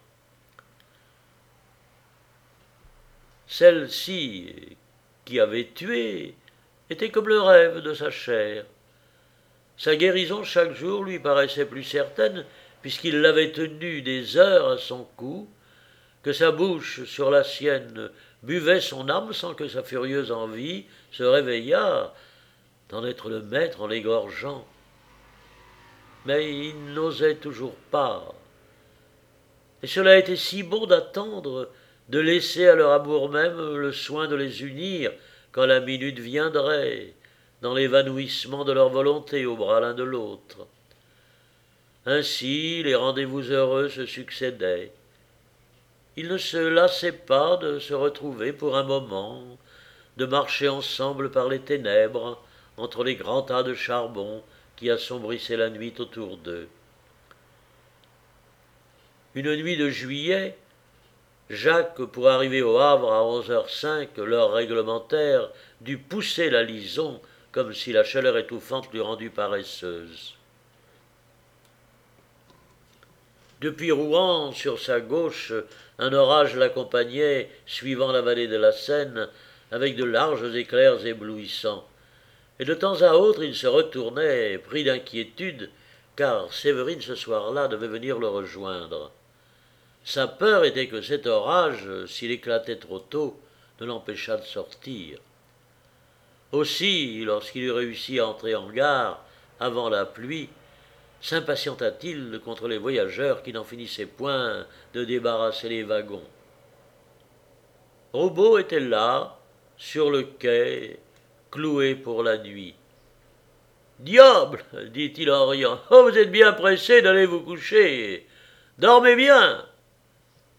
Celle-ci, qui avait tué, était comme le rêve de sa chair. Sa guérison chaque jour lui paraissait plus certaine, puisqu'il l'avait tenue des heures à son cou, que sa bouche sur la sienne buvait son âme sans que sa furieuse envie se réveillât d'en être le maître en l'égorgeant. Mais il n'osait toujours pas. Et cela était si bon d'attendre, de laisser à leur amour même le soin de les unir quand la minute viendrait, dans l'évanouissement de leur volonté au bras l'un de l'autre. Ainsi les rendez-vous heureux se succédaient. Ils ne se lassaient pas de se retrouver pour un moment, de marcher ensemble par les ténèbres, entre les grands tas de charbon qui assombrissaient la nuit autour d'eux. Une nuit de juillet, Jacques, pour arriver au Havre à onze heures cinq, l'heure réglementaire, dut pousser la Lison comme si la chaleur étouffante l'eût rendue paresseuse. Depuis Rouen, sur sa gauche, un orage l'accompagnait, suivant la vallée de la Seine, avec de larges éclairs éblouissants. Et de temps à autre, il se retournait, pris d'inquiétude, car Séverine, ce soir-là, devait venir le rejoindre. Sa peur était que cet orage, s'il éclatait trop tôt, ne l'empêchât de sortir. Aussi, lorsqu'il eut réussi à entrer en gare, avant la pluie, s'impatienta-t-il contre les voyageurs qui n'en finissaient point de débarrasser les wagons. Roubaud était là, sur le quai, cloué pour la nuit. « Diable !» dit-il en riant. « Oh, vous êtes bien pressé d'aller vous coucher. Dormez bien !»« Merci !»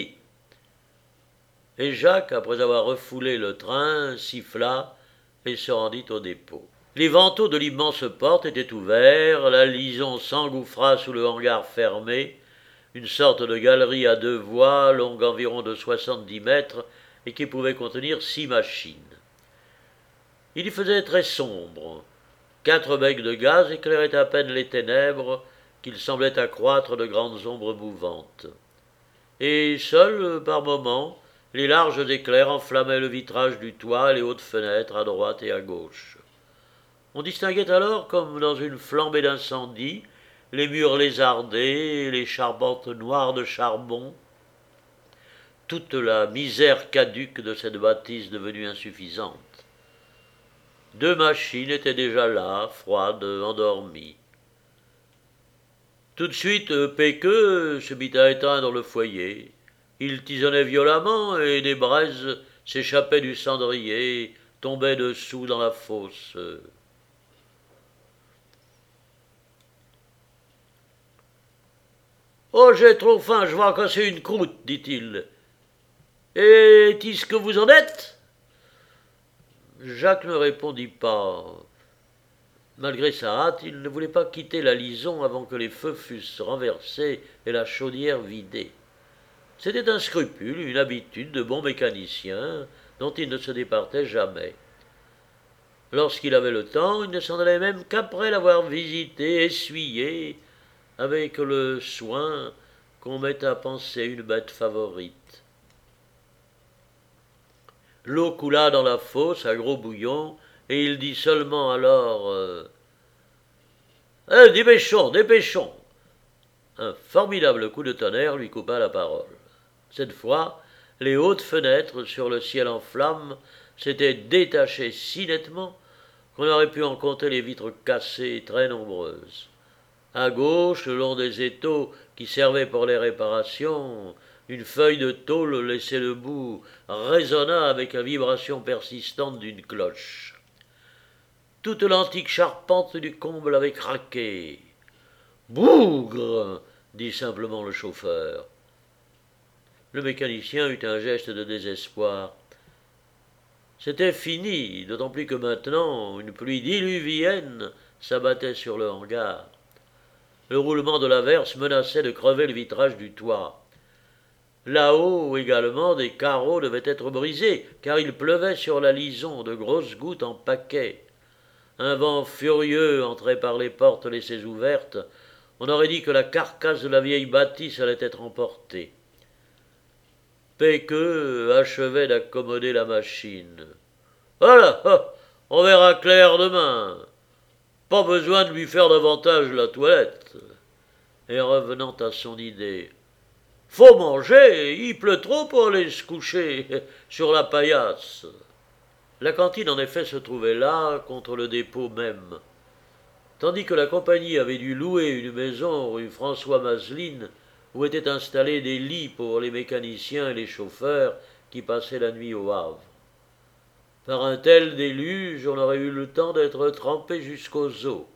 Et Jacques, après avoir refoulé le train, siffla et se rendit au dépôt. Les vantaux de l'immense porte étaient ouverts, la lison s'engouffra sous le hangar fermé, une sorte de galerie à deux voies, longue environ de soixante-dix mètres, et qui pouvait contenir six machines. Il y faisait très sombre. Quatre becs de gaz éclairaient à peine les ténèbres, qu'il semblait accroître de grandes ombres mouvantes. Et seuls, par moments, les larges éclairs enflammaient le vitrage du toit et les hautes fenêtres à droite et à gauche. On distinguait alors, comme dans une flambée d'incendie, les murs lézardés, les charpentes noires de charbon, toute la misère caduque de cette bâtisse devenue insuffisante. Deux machines étaient déjà là, froides, endormies. Tout de suite, Péqueux se mit à éteindre le foyer. Il tisonnait violemment et des braises s'échappaient du cendrier, tombaient dessous dans la fosse. « Oh, j'ai trop faim, je vais en casser une croûte, dit-il. Et est-ce que vous en êtes ?» Jacques ne répondit pas. Malgré sa hâte, il ne voulait pas quitter la lison avant que les feux fussent renversés et la chaudière vidée. C'était un scrupule, une habitude de bon mécanicien dont il ne se départait jamais. Lorsqu'il avait le temps, il ne s'en allait même qu'après l'avoir visité, essuyé, avec le soin qu'on met à panser une bête favorite. L'eau coula dans la fosse à gros bouillon, et il dit seulement alors euh, « Eh, dépêchons, dépêchons !» Un formidable coup de tonnerre lui coupa la parole. Cette fois, les hautes fenêtres sur le ciel en flammes s'étaient détachées si nettement qu'on aurait pu en compter les vitres cassées très nombreuses. À gauche, le long des étaux qui servaient pour les réparations, une feuille de tôle laissée debout résonna avec la vibration persistante d'une cloche. Toute l'antique charpente du comble avait craqué. « Bougre !» dit simplement le chauffeur. Le mécanicien eut un geste de désespoir. C'était fini, d'autant plus que maintenant une pluie diluvienne s'abattait sur le hangar. Le roulement de l'averse menaçait de crever le vitrage du toit. Là-haut également, des carreaux devaient être brisés, car il pleuvait sur la lison de grosses gouttes en paquets. Un vent furieux entrait par les portes laissées ouvertes. On aurait dit que la carcasse de la vieille bâtisse allait être emportée. Péqueux achevait d'accommoder la machine. « Voilà, on verra clair demain. Pas besoin de lui faire davantage la toilette. » Et revenant à son idée, « Faut manger, il pleut trop pour aller se coucher sur la paillasse. » La cantine en effet se trouvait là, contre le dépôt même. Tandis que la compagnie avait dû louer une maison rue François-Mazeline, où étaient installés des lits pour les mécaniciens et les chauffeurs qui passaient la nuit au Havre. Par un tel déluge, on aurait eu le temps d'être trempé jusqu'aux os.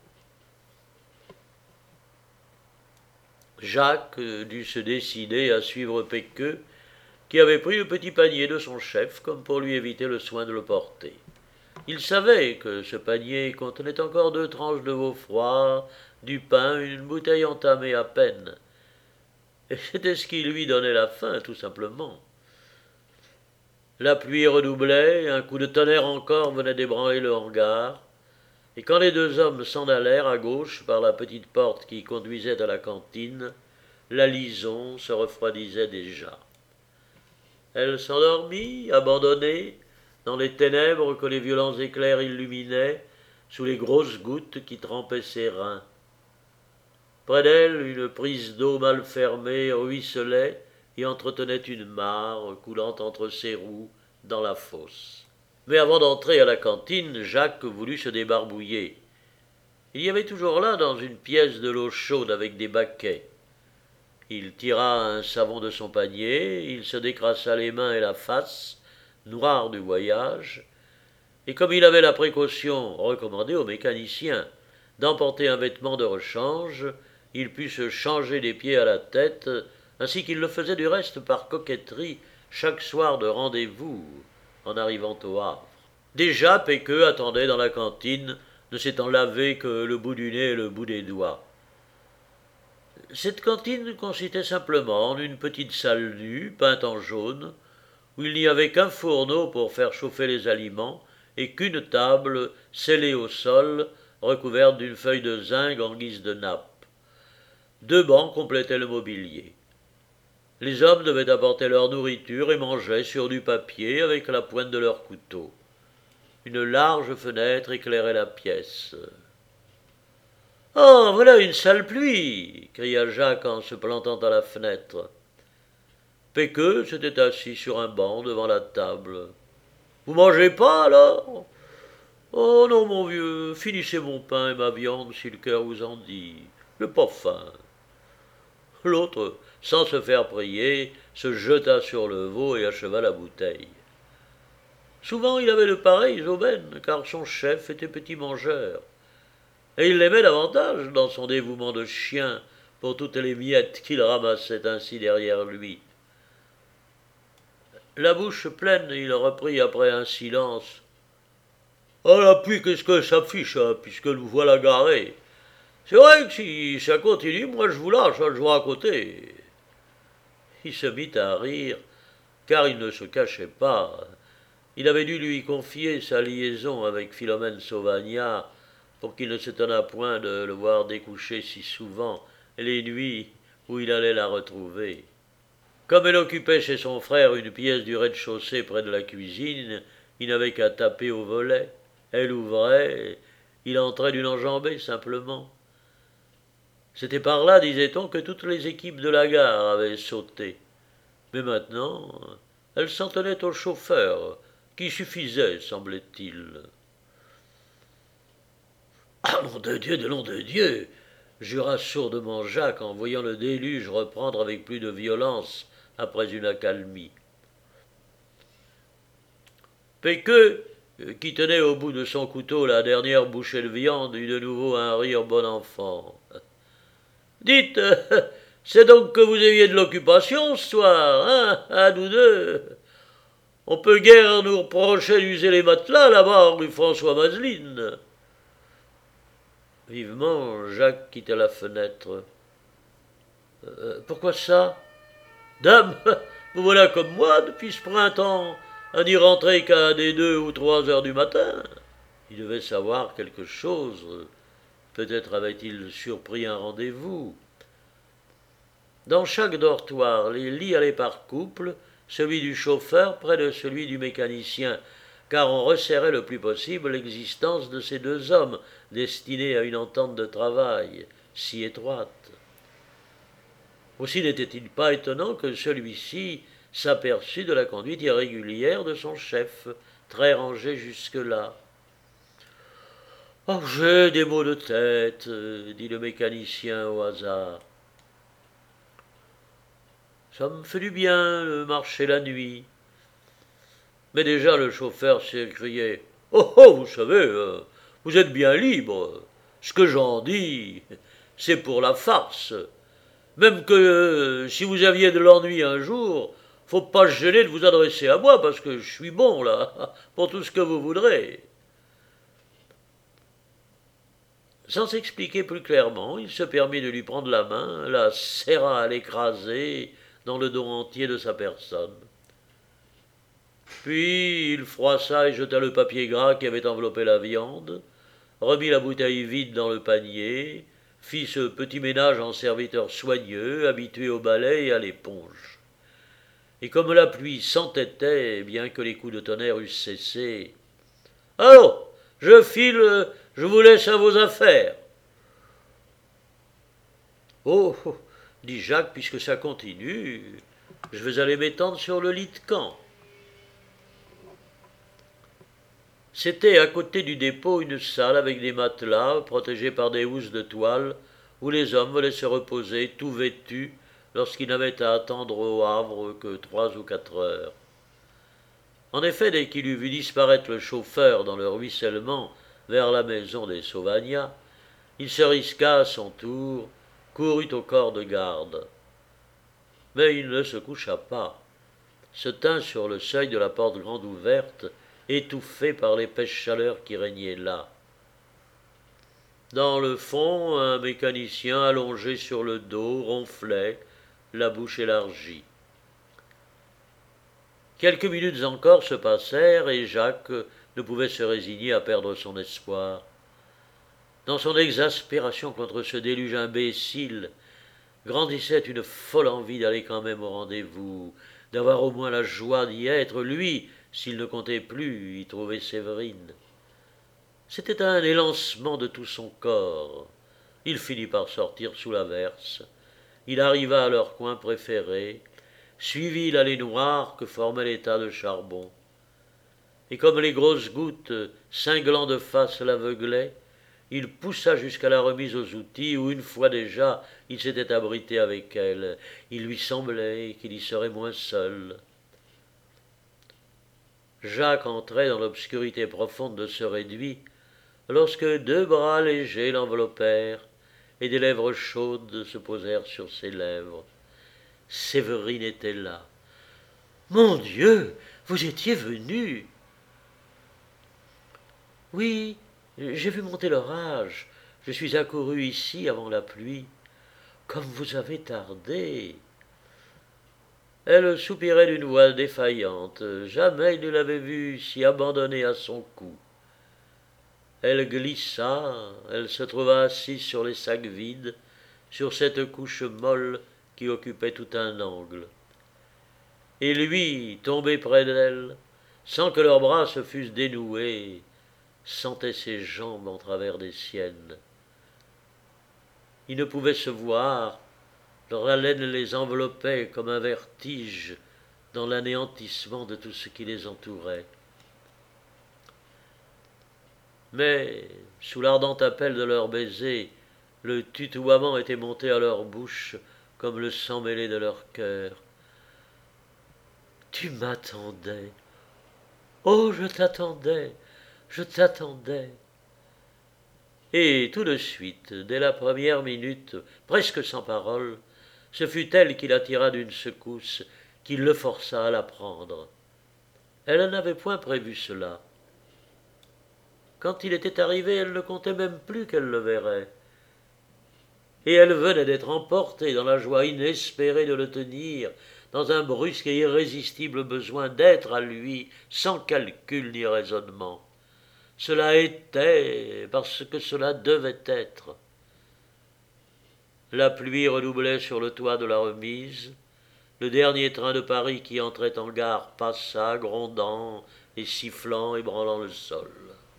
Jacques dut se décider à suivre Péqueux, qui avait pris le petit panier de son chef comme pour lui éviter le soin de le porter. Il savait que ce panier contenait encore deux tranches de veau froid, du pain, une bouteille entamée à peine. Et c'était ce qui lui donnait la faim, tout simplement. La pluie redoublait, un coup de tonnerre encore venait d'ébranler le hangar, et quand les deux hommes s'en allèrent à gauche par la petite porte qui conduisait à la cantine, la lison se refroidissait déjà. Elle s'endormit, abandonnée, dans les ténèbres que les violents éclairs illuminaient, sous les grosses gouttes qui trempaient ses reins. Près d'elle, une prise d'eau mal fermée ruisselait et entretenait une mare coulant entre ses roues dans la fosse. Mais avant d'entrer à la cantine, Jacques voulut se débarbouiller. Il y avait toujours là, dans une pièce, de l'eau chaude avec des baquets. Il tira un savon de son panier, il se décrassa les mains et la face, noire du voyage, et comme il avait la précaution recommandée aux mécaniciens d'emporter un vêtement de rechange, il put se changer les pieds à la tête, ainsi qu'il le faisait du reste par coquetterie chaque soir de rendez-vous en arrivant au Havre. Déjà Péqueux attendait dans la cantine, ne s'étant lavé que le bout du nez et le bout des doigts. Cette cantine consistait simplement en une petite salle nue, peinte en jaune, où il n'y avait qu'un fourneau pour faire chauffer les aliments et qu'une table scellée au sol, recouverte d'une feuille de zinc en guise de nappe. Deux bancs complétaient le mobilier. Les hommes devaient apporter leur nourriture et mangeaient sur du papier avec la pointe de leur couteau. Une large fenêtre éclairait la pièce. « Oh, voilà une sale pluie !» cria Jacques en se plantant à la fenêtre. Péqueux s'était assis sur un banc devant la table. « Vous mangez pas, alors ?»« Oh non, mon vieux, finissez mon pain et ma viande si le cœur vous en dit. J'ai pas faim. » L'autre, sans se faire prier, se jeta sur le veau et acheva la bouteille. Souvent il avait de pareilles aubaines, car son chef était petit mangeur. Et il l'aimait davantage dans son dévouement de chien pour toutes les miettes qu'il ramassait ainsi derrière lui. La bouche pleine, il reprit après un silence. « Ah la pluie, qu'est-ce que ça fiche, hein, puisque nous voilà garés. C'est vrai que si ça continue, moi je vous lâche, je vois à côté. » Il se mit à rire, car il ne se cachait pas. Il avait dû lui confier sa liaison avec Philomène Sauvagnat pour qu'il ne s'étonnât point de le voir découcher si souvent les nuits où il allait la retrouver. Comme elle occupait chez son frère une pièce du rez-de-chaussée près de la cuisine, il n'avait qu'à taper au volet. Elle ouvrait, il entrait d'une enjambée simplement. C'était par là, disait-on, que toutes les équipes de la gare avaient sauté. Mais maintenant, elle s'en tenait au chauffeur, qui suffisait, semblait-il. « Ah, nom de Dieu, de nom de Dieu !» jura sourdement Jacques en voyant le déluge reprendre avec plus de violence après une accalmie. Péqueux, qui tenait au bout de son couteau la dernière bouchée de viande, eut de nouveau un rire bon enfant. « Dites, c'est donc que vous aviez de l'occupation ce soir, hein, à nous deux. On peut guère nous reprocher d'user les matelas là-bas rue François Mazeline. » Vivement, Jacques quitta la fenêtre. Euh, « Pourquoi ça ? Dame, vous voilà comme moi depuis ce printemps, à n'y rentrer qu'à des deux ou trois heures du matin. » Il devait savoir quelque chose. Peut-être avait-il surpris un rendez-vous. Dans chaque dortoir, les lits allaient par couple, celui du chauffeur près de celui du mécanicien, car on resserrait le plus possible l'existence de ces deux hommes destinés à une entente de travail si étroite. Aussi n'était-il pas étonnant que celui-ci s'aperçût de la conduite irrégulière de son chef, très rangé jusque-là. « Oh, j'ai des maux de tête, » dit le mécanicien au hasard. « Ça me fait du bien de marcher la nuit. » Mais déjà le chauffeur s'écriait. « Oh, oh, vous savez, euh, vous êtes bien libre. Ce que j'en dis, c'est pour la farce. Même que euh, si vous aviez de l'ennui un jour, faut pas se gêner de vous adresser à moi, parce que je suis bon, là, pour tout ce que vous voudrez. » Sans s'expliquer plus clairement, il se permit de lui prendre la main, la serra à l'écraser dans le dos entier de sa personne. Puis il froissa et jeta le papier gras qui avait enveloppé la viande, remit la bouteille vide dans le panier, fit ce petit ménage en serviteur soigneux, habitué au balai et à l'éponge. Et comme la pluie s'entêtait, bien que les coups de tonnerre eussent cessé, « Allons, je file, je vous laisse à vos affaires. »« Oh, dit Jacques, puisque ça continue, je vais aller m'étendre sur le lit de camp. » C'était à côté du dépôt une salle avec des matelas protégés par des housses de toile où les hommes venaient se reposer tout vêtus lorsqu'ils n'avaient à attendre au Havre que trois ou quatre heures. En effet, dès qu'il eut vu disparaître le chauffeur dans le ruissellement vers la maison des Sauvagnat, il se risqua à son tour, courut au corps de garde. Mais il ne se coucha pas, se tint sur le seuil de la porte grande ouverte étouffé par l'épaisse chaleur qui régnait là. Dans le fond, un mécanicien allongé sur le dos ronflait, la bouche élargie. Quelques minutes encore se passèrent et Jacques ne pouvait se résigner à perdre son espoir. Dans son exaspération contre ce déluge imbécile, grandissait une folle envie d'aller quand même au rendez-vous, d'avoir au moins la joie d'y être, lui, s'il ne comptait plus y trouver Séverine. C'était un élancement de tout son corps. Il finit par sortir sous l'averse. Il arriva à leur coin préféré, suivit l'allée noire que formait les tas de charbon. Et comme les grosses gouttes, cinglant de face, l'aveuglaient, il poussa jusqu'à la remise aux outils où, une fois déjà, il s'était abrité avec elle. Il lui semblait qu'il y serait moins seul. Jacques entrait dans l'obscurité profonde de ce réduit, lorsque deux bras légers l'enveloppèrent et des lèvres chaudes se posèrent sur ses lèvres. Séverine était là. « Mon Dieu, vous étiez venu !»« Oui, j'ai vu monter l'orage. Je suis accouru ici avant la pluie. Comme vous avez tardé !» Elle soupirait d'une voix défaillante. Jamais il ne l'avait vue si abandonnée à son cou. Elle glissa, elle se trouva assise sur les sacs vides, sur cette couche molle qui occupait tout un angle. Et lui, tombé près d'elle, sans que leurs bras se fussent dénoués, sentait ses jambes en travers des siennes. Ils ne pouvaient se voir, leur haleine les enveloppait comme un vertige dans l'anéantissement de tout ce qui les entourait. Mais, sous l'ardent appel de leurs baisers, le tutoiement était monté à leur bouche comme le sang mêlé de leur cœur. « Tu m'attendais. Oh, je t'attendais, je t'attendais. » Et tout de suite, dès la première minute, presque sans parole, ce fut elle qui l'attira d'une secousse, qui le força à la prendre. Elle n'avait point prévu cela. Quand il était arrivé, elle ne comptait même plus qu'elle le verrait. Et elle venait d'être emportée dans la joie inespérée de le tenir, dans un brusque et irrésistible besoin d'être à lui, sans calcul ni raisonnement. Cela était parce que cela devait être. La pluie redoublait sur le toit de la remise. Le dernier train de Paris qui entrait en gare passa, grondant et sifflant, ébranlant le sol.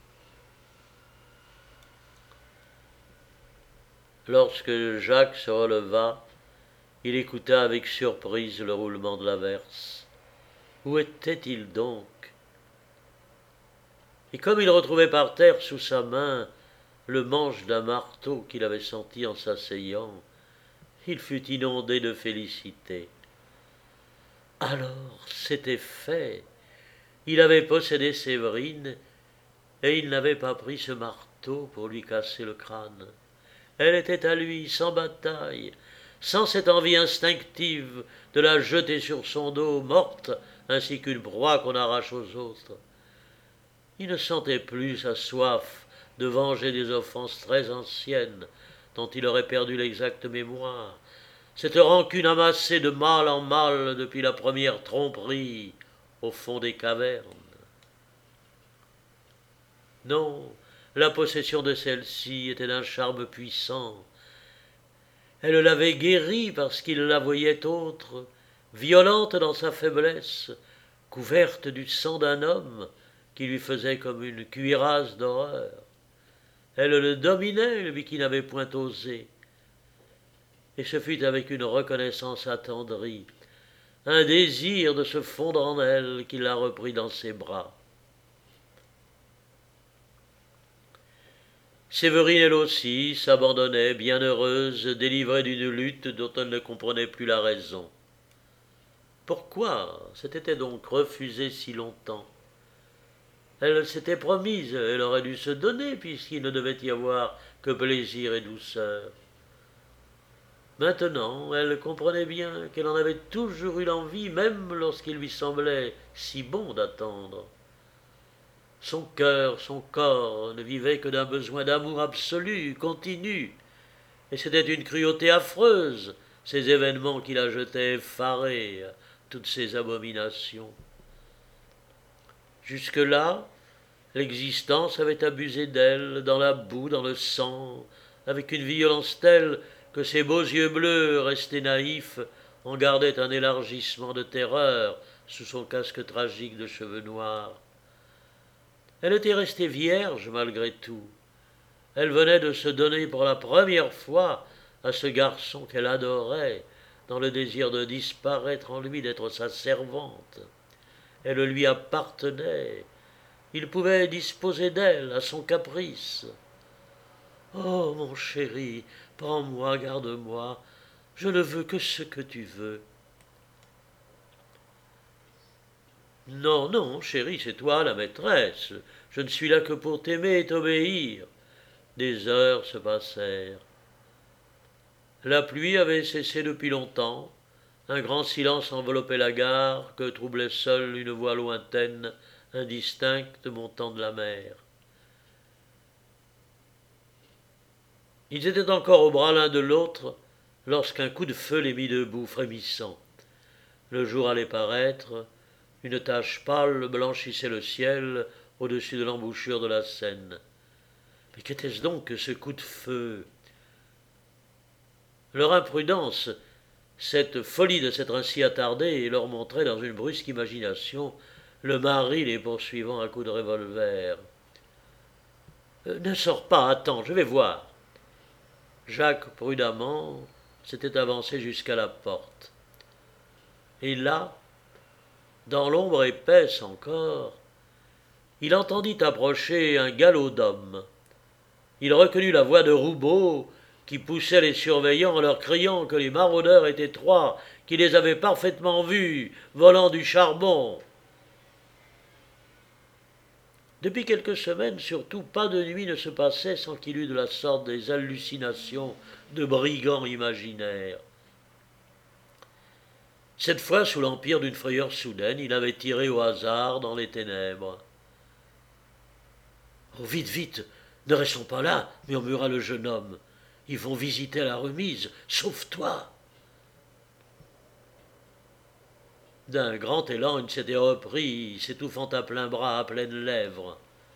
Lorsque Jacques se releva, il écouta avec surprise le roulement de l'averse. Où était-il donc? Et comme il retrouvait par terre sous sa main le manche d'un marteau qu'il avait senti en s'asseyant, il fut inondé de félicité. Alors c'était fait. Il avait possédé Séverine et il n'avait pas pris ce marteau pour lui casser le crâne. Elle était à lui, sans bataille, sans cette envie instinctive de la jeter sur son dos, morte, ainsi qu'une proie qu'on arrache aux autres. Il ne sentait plus sa soif de venger des offenses très anciennes, dont il aurait perdu l'exacte mémoire, cette rancune amassée de mal en mal depuis la première tromperie au fond des cavernes. Non, la possession de celle-ci était d'un charme puissant. Elle l'avait guérie parce qu'il la voyait autre, violente dans sa faiblesse, couverte du sang d'un homme qui lui faisait comme une cuirasse d'horreur. Elle le dominait, lui qui n'avait point osé. Et ce fut avec une reconnaissance attendrie, un désir de se fondre en elle qu'il la reprit dans ses bras. Séverine, elle aussi, s'abandonnait, bien heureuse, délivrée d'une lutte dont elle ne comprenait plus la raison. Pourquoi s'était-elle donc refusée si longtemps? Elle s'était promise, elle aurait dû se donner, puisqu'il ne devait y avoir que plaisir et douceur. Maintenant, elle comprenait bien qu'elle en avait toujours eu l'envie, même lorsqu'il lui semblait si bon d'attendre. Son cœur, son corps ne vivaient que d'un besoin d'amour absolu, continu, et c'était une cruauté affreuse, ces événements qui la jetaient effarée à toutes ces abominations. Jusque-là, l'existence avait abusé d'elle, dans la boue, dans le sang, avec une violence telle que ses beaux yeux bleus, restés naïfs, en gardaient un élargissement de terreur sous son casque tragique de cheveux noirs. Elle était restée vierge malgré tout. Elle venait de se donner pour la première fois à ce garçon qu'elle adorait, dans le désir de disparaître en lui, d'être sa servante. Elle lui appartenait. Il pouvait disposer d'elle à son caprice. Oh, mon chéri, prends-moi, garde-moi, je ne veux que ce que tu veux. Non, non, chéri, c'est toi la maîtresse. Je ne suis là que pour t'aimer et t'obéir. Des heures se passèrent. La pluie avait cessé depuis longtemps. Un grand silence enveloppait la gare que troublait seule une voix lointaine, indistincte, montant de la mer. Ils étaient encore au bras l'un de l'autre lorsqu'un coup de feu les mit debout, frémissants. Le jour allait paraître, une tache pâle blanchissait le ciel au-dessus de l'embouchure de la Seine. Mais qu'était-ce donc que ce coup de feu? Leur imprudence, cette folie de s'être ainsi attardée, leur montrait dans une brusque imagination le mari les poursuivant à coups de revolver. Euh, « Ne sors pas, attends, je vais voir. » Jacques, prudemment, s'était avancé jusqu'à la porte. Et là, dans l'ombre épaisse encore, il entendit approcher un galop d'hommes. Il reconnut la voix de Roubaud qui poussait les surveillants en leur criant que les maraudeurs étaient trois, qu'il les avait parfaitement vus, volant du charbon. Depuis quelques semaines, surtout, pas de nuit ne se passait sans qu'il eût de la sorte des hallucinations de brigands imaginaires. Cette fois, sous l'empire d'une frayeur soudaine, il avait tiré au hasard dans les ténèbres. « Oh, vite, vite, ne restons pas là, » murmura le jeune homme. « Ils vont visiter la remise, sauve-toi » D'un grand élan, il s'était repris, s'étouffant à plein bras, à pleines lèvres.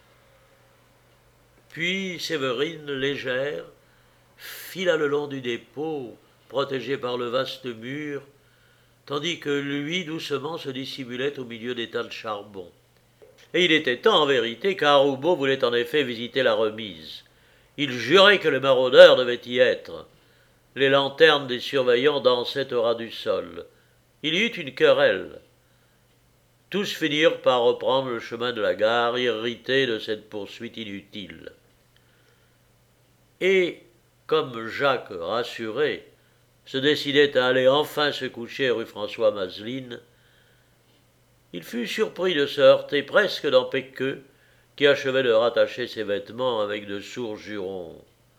Puis Séverine, légère, fila le long du dépôt, protégée par le vaste mur, tandis que lui, doucement, se dissimulait au milieu des tas de charbon. Et il était temps, en vérité, car Roubaud voulait en effet visiter la remise. Il jurait que le maraudeur devait y être. Les lanternes des surveillants dansaient au ras du sol. Il y eut une querelle. Tous finirent par reprendre le chemin de la gare, irrités de cette poursuite inutile. Et, comme Jacques, rassuré, se décidait à aller enfin se coucher rue François-Mazeline, il fut surpris de se heurter presque dans Péqueux, qui achevait de rattacher ses vêtements avec de sourds jurons.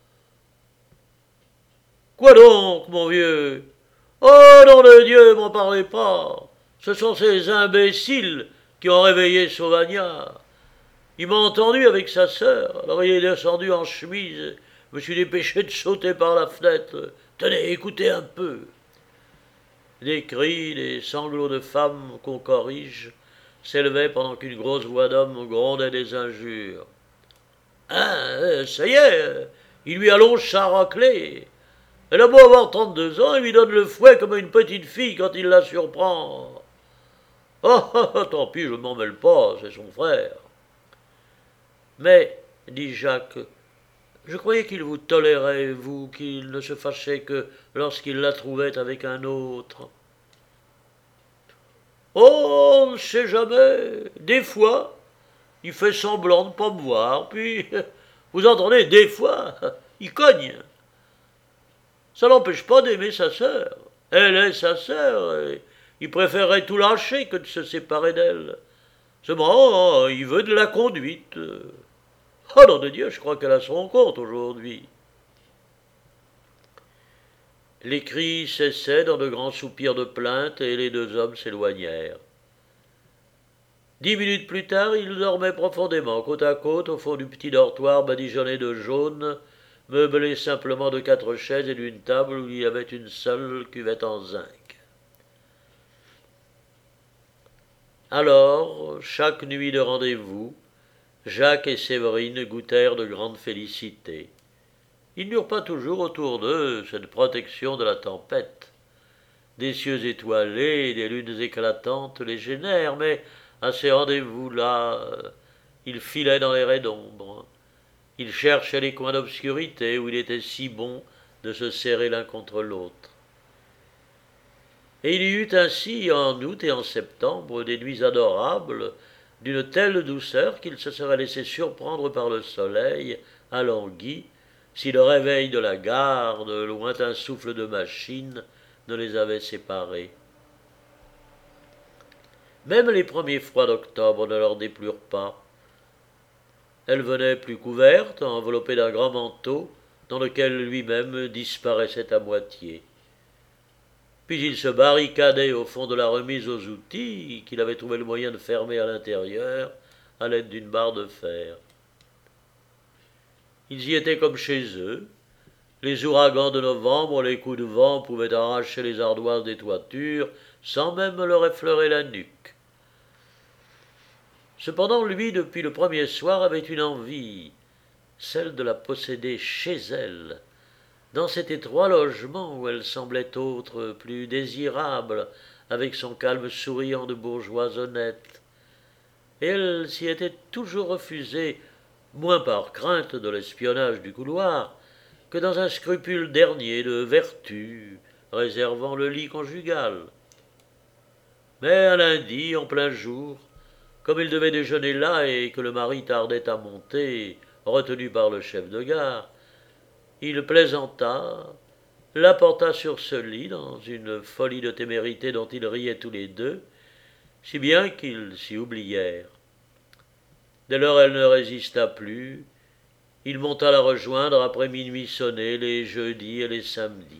« Quoi donc, mon vieux? Oh, nom de Dieu, m'en parlez pas! Ce sont ces imbéciles qui ont réveillé Sauvagnat. Il m'a entendu avec sa sœur, alors il est descendu en chemise. Je me suis dépêché de sauter par la fenêtre. Tenez, écoutez un peu. » Des cris, des sanglots de femmes qu'on corrige s'élevaient pendant qu'une grosse voix d'homme grondait des injures. « Hein, ça y est, il lui allonge sa raclée. Elle a beau avoir trente-deux ans, il lui donne le fouet comme une petite fille quand il la surprend. Oh, oh, oh, tant pis, je ne m'en mêle pas, c'est son frère. » Mais, dit Jacques, je croyais qu'il vous tolérait, vous, qu'il ne se fâchait que lorsqu'il la trouvait avec un autre. Oh, on ne sait jamais. Des fois, il fait semblant de ne pas me voir, puis, vous entendez, des fois, il cogne. Ça n'empêche pas d'aimer sa sœur. Elle est sa sœur, et il préférerait tout lâcher que de se séparer d'elle. Seulement, il veut de la conduite. Oh, nom de Dieu, je crois qu'elle a son compte aujourd'hui. Les cris cessaient dans de grands soupirs de plainte et les deux hommes s'éloignèrent. Dix minutes plus tard, ils dormaient profondément, côte à côte, au fond du petit dortoir badigeonné de jaune, meublé simplement de quatre chaises et d'une table où il y avait une seule cuvette en zinc. Alors, chaque nuit de rendez-vous, Jacques et Séverine goûtèrent de grandes félicités. Ils n'eurent pas toujours autour d'eux cette protection de la tempête. Des cieux étoilés, des lunes éclatantes les gênèrent, mais à ces rendez-vous-là, ils filaient dans les raies d'ombre. Ils cherchaient les coins d'obscurité où il était si bon de se serrer l'un contre l'autre. Et il y eut ainsi, en août et en septembre, des nuits adorables, d'une telle douceur qu'ils se seraient laissés surprendre par le soleil, alanguis, si le réveil de la gare, de lointain souffle de machine, ne les avait séparés. Même les premiers froids d'octobre ne leur déplurent pas. Elle venait plus couverte, enveloppée d'un grand manteau, dans lequel lui-même disparaissait à moitié. Puis il se barricadait au fond de la remise aux outils, qu'il avait trouvé le moyen de fermer à l'intérieur, à l'aide d'une barre de fer. Ils y étaient comme chez eux. Les ouragans de novembre, les coups de vent pouvaient arracher les ardoises des toitures, sans même leur effleurer la nuque. Cependant, lui, depuis le premier soir, avait une envie, celle de la posséder chez elle, dans cet étroit logement où elle semblait autre, plus désirable, avec son calme souriant de bourgeoise honnête. Et elle s'y était toujours refusée, moins par crainte de l'espionnage du couloir, que dans un scrupule dernier de vertu, réservant le lit conjugal. Mais un lundi, en plein jour, comme il devait déjeuner là et que le mari tardait à monter, retenu par le chef de gare, il plaisanta, l'apporta sur ce lit dans une folie de témérité dont ils riaient tous les deux, si bien qu'ils s'y oublièrent. Dès lors elle ne résista plus, il monta la rejoindre après minuit sonné les jeudis et les samedis.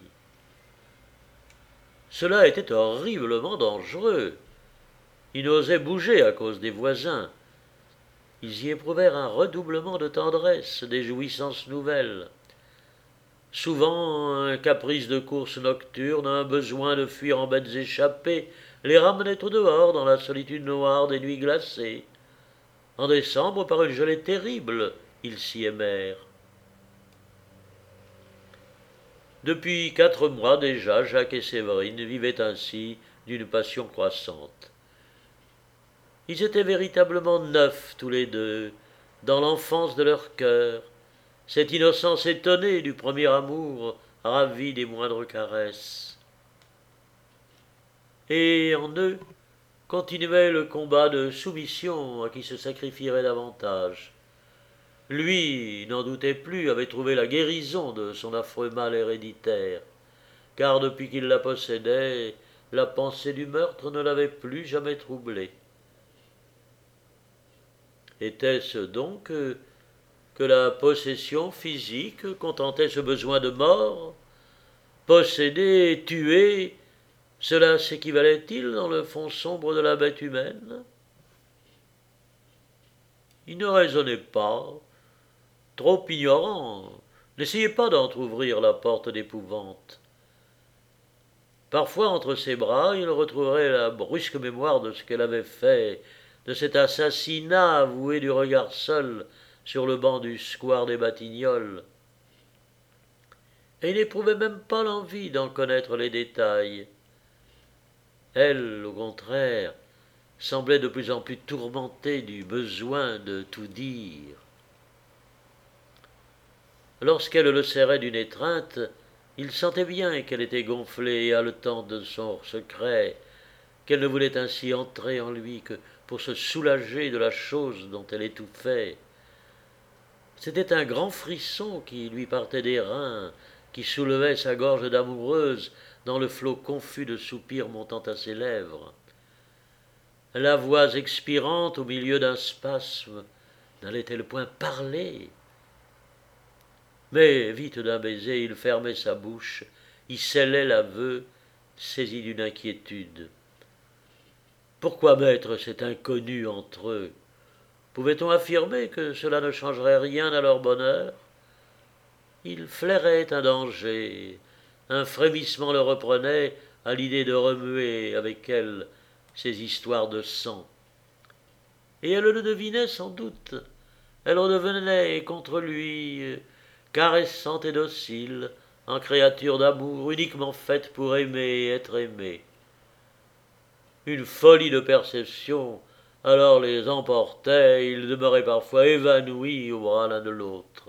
Cela était horriblement dangereux. Ils n'osaient bouger à cause des voisins. Ils y éprouvèrent un redoublement de tendresse, des jouissances nouvelles. Souvent, un caprice de course nocturne, un besoin de fuir en bêtes échappées, les ramenait au dehors dans la solitude noire des nuits glacées. En décembre, par une gelée terrible, ils s'y aimèrent. Depuis quatre mois déjà, Jacques et Séverine vivaient ainsi d'une passion croissante. Ils étaient véritablement neufs tous les deux, dans l'enfance de leur cœur, cette innocence étonnée du premier amour, ravie des moindres caresses. Et en eux continuait le combat de soumission à qui se sacrifierait davantage. Lui, n'en doutait plus, avait trouvé la guérison de son affreux mal héréditaire, car depuis qu'il la possédait, la pensée du meurtre ne l'avait plus jamais troublé. Était-ce donc que, que la possession physique contentait ce besoin de mort? Posséder, tuer, cela s'équivalait-il dans le fond sombre de la bête humaine? Il ne raisonnait pas, trop ignorant, n'essayez pas d'entr'ouvrir la porte d'épouvante. Parfois, entre ses bras, il retrouverait la brusque mémoire de ce qu'elle avait fait, de cet assassinat avoué du regard seul sur le banc du square des Batignolles. Et il n'éprouvait même pas l'envie d'en connaître les détails. Elle, au contraire, semblait de plus en plus tourmentée du besoin de tout dire. Lorsqu'elle le serrait d'une étreinte, il sentait bien qu'elle était gonflée et haletante de son secret, qu'elle ne voulait ainsi entrer en lui que pour se soulager de la chose dont elle étouffait. C'était un grand frisson qui lui partait des reins, qui soulevait sa gorge d'amoureuse dans le flot confus de soupirs montant à ses lèvres. La voix expirante au milieu d'un spasme, n'allait-elle point parler? Mais, vite d'un baiser, il fermait sa bouche, y scellait l'aveu, saisi d'une inquiétude. Pourquoi mettre cet inconnu entre eux? Pouvait-on affirmer que cela ne changerait rien à leur bonheur? Il flairait un danger. Un frémissement le reprenait à l'idée de remuer avec elle ces histoires de sang. Et elle le devinait sans doute. Elle redevenait contre lui, caressante et docile, en créature d'amour, uniquement faite pour aimer et être aimée. Une folie de perception alors les emportait, ils demeuraient parfois évanouis au bras l'un de l'autre.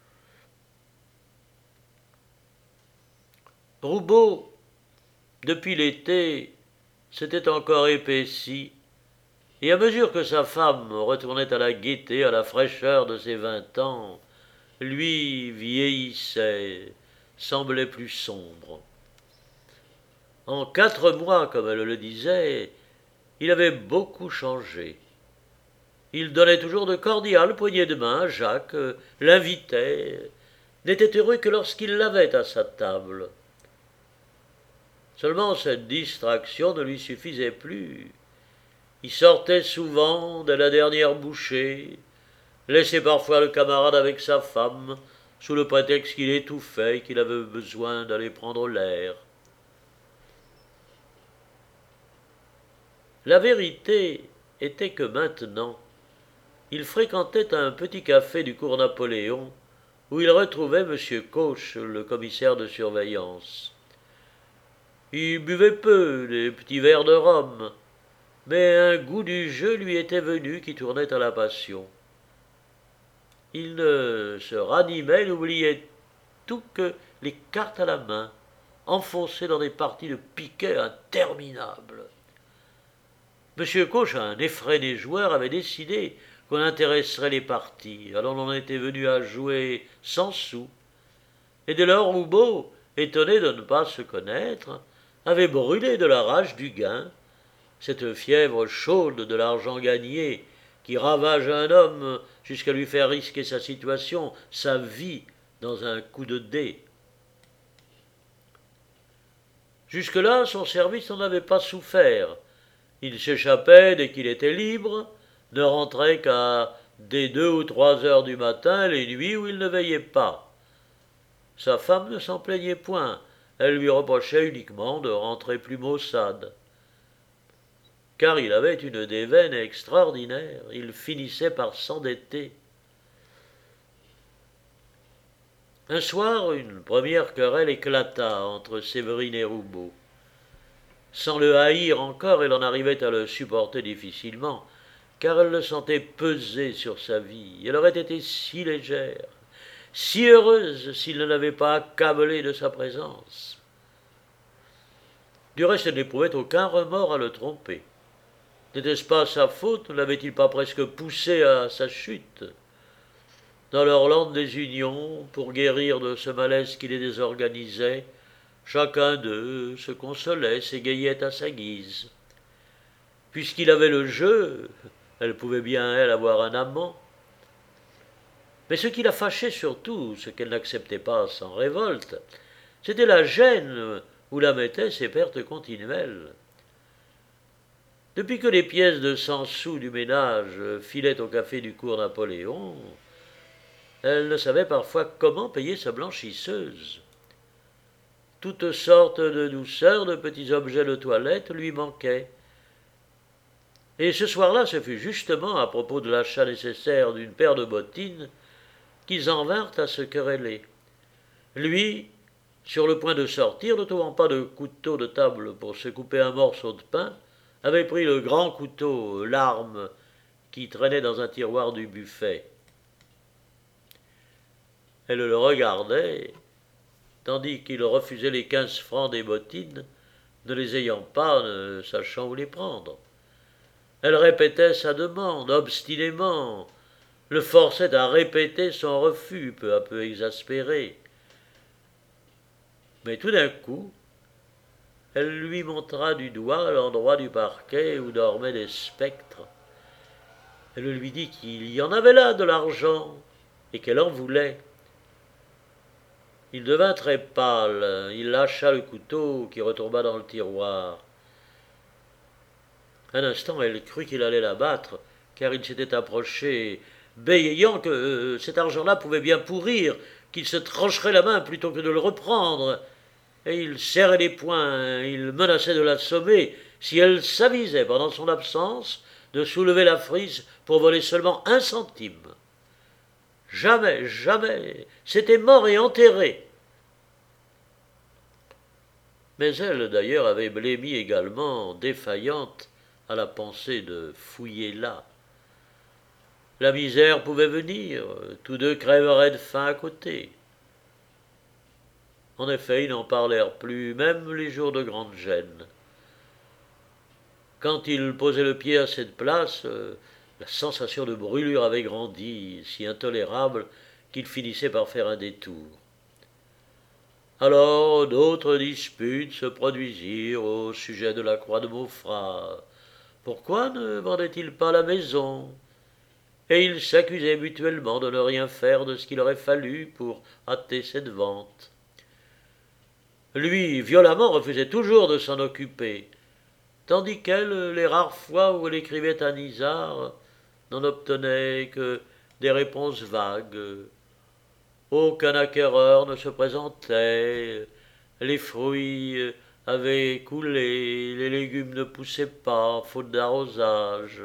Roubaud, depuis l'été, s'était encore épaissi, et à mesure que sa femme retournait à la gaieté, à la fraîcheur de ses vingt ans, lui vieillissait, semblait plus sombre. En quatre mois, comme elle le disait, il avait beaucoup changé. Il donnait toujours de cordiales poignées de main à Jacques, l'invitait, n'était heureux que lorsqu'il l'avait à sa table. Seulement cette distraction ne lui suffisait plus. Il sortait souvent de la dernière bouchée, laissait parfois le camarade avec sa femme, sous le prétexte qu'il étouffait et qu'il avait besoin d'aller prendre l'air. La vérité était que maintenant, il fréquentait un petit café du cours Napoléon, où il retrouvait M. Coche, le commissaire de surveillance. Il buvait peu, des petits verres de rhum, mais un goût du jeu lui était venu qui tournait à la passion. Il ne se ranimait, n'oubliait tout que les cartes à la main, enfoncées dans des parties de piquet interminables. M. Coche, un effréné joueur, avait décidé qu'on intéresserait les parties, alors on en était venu à jouer cent sous. Et dès lors, Roubaud, étonné de ne pas se connaître, avait brûlé de la rage du gain, cette fièvre chaude de l'argent gagné qui ravage un homme jusqu'à lui faire risquer sa situation, sa vie, dans un coup de dé. Jusque-là, son service n'en avait pas souffert. Il s'échappait dès qu'il était libre, ne rentrait qu'à des deux ou trois heures du matin, les nuits où il ne veillait pas. Sa femme ne s'en plaignait point, elle lui reprochait uniquement de rentrer plus maussade. Car il avait une déveine extraordinaire, il finissait par s'endetter. Un soir, une première querelle éclata entre Séverine et Roubaud. Sans le haïr encore, elle en arrivait à le supporter difficilement, car elle le sentait peser sur sa vie. Elle aurait été si légère, si heureuse s'il ne l'avait pas accablée de sa présence. Du reste, elle n'éprouvait aucun remords à le tromper. N'était-ce pas sa faute? Ne l'avait-il pas presque poussé à sa chute? Dans leur lente désunion, pour guérir de ce malaise qui les désorganisait, chacun d'eux se consolait, s'égayait à sa guise. Puisqu'il avait le jeu, elle pouvait bien, elle, avoir un amant. Mais ce qui la fâchait surtout, ce qu'elle n'acceptait pas sans révolte, c'était la gêne où la mettaient ses pertes continuelles. Depuis que les pièces de cent sous du ménage filaient au café du cours Napoléon, elle ne savait parfois comment payer sa blanchisseuse. Toutes sortes de douceurs, de petits objets de toilette lui manquaient. Et ce soir-là, ce fut justement à propos de l'achat nécessaire d'une paire de bottines qu'ils en vinrent à se quereller. Lui, sur le point de sortir, ne trouvant pas de couteau de table pour se couper un morceau de pain, avait pris le grand couteau, l'arme, qui traînait dans un tiroir du buffet. Elle le regardait, tandis qu'il refusait les quinze francs des bottines, ne les ayant pas, ne sachant où les prendre. Elle répétait sa demande, obstinément, le forçait à répéter son refus, peu à peu exaspéré. Mais tout d'un coup, elle lui montra du doigt l'endroit du parquet où dormaient des spectres. Elle lui dit qu'il y en avait là de l'argent, et qu'elle en voulait. Il devint très pâle, il lâcha le couteau qui retomba dans le tiroir. Un instant, elle crut qu'il allait la battre, car il s'était approché, bégayant que euh, cet argent-là pouvait bien pourrir, qu'il se trancherait la main plutôt que de le reprendre. Et il serrait les poings, il menaçait de l'assommer si elle s'avisait pendant son absence de soulever la frise pour voler seulement un centime. Jamais, jamais, c'était mort et enterré. Mais elle, d'ailleurs, avait blêmi également, défaillante, à la pensée de fouiller là. La misère pouvait venir, tous deux crèveraient de faim à côté. En effet, ils n'en parlèrent plus, même les jours de grande gêne. Quand il posait le pied à cette place, euh, la sensation de brûlure avait grandi, si intolérable qu'il finissait par faire un détour. Alors d'autres disputes se produisirent au sujet de la croix de Maufras. Pourquoi ne vendait-il pas la maison? Et ils s'accusaient mutuellement de ne rien faire de ce qu'il aurait fallu pour hâter cette vente. Lui, violemment, refusait toujours de s'en occuper, tandis qu'elle, les rares fois où elle écrivait à Nisard, n'en obtenait que des réponses vagues. Aucun acquéreur ne se présentait, les fruits avaient coulé, les légumes ne poussaient pas, faute d'arrosage.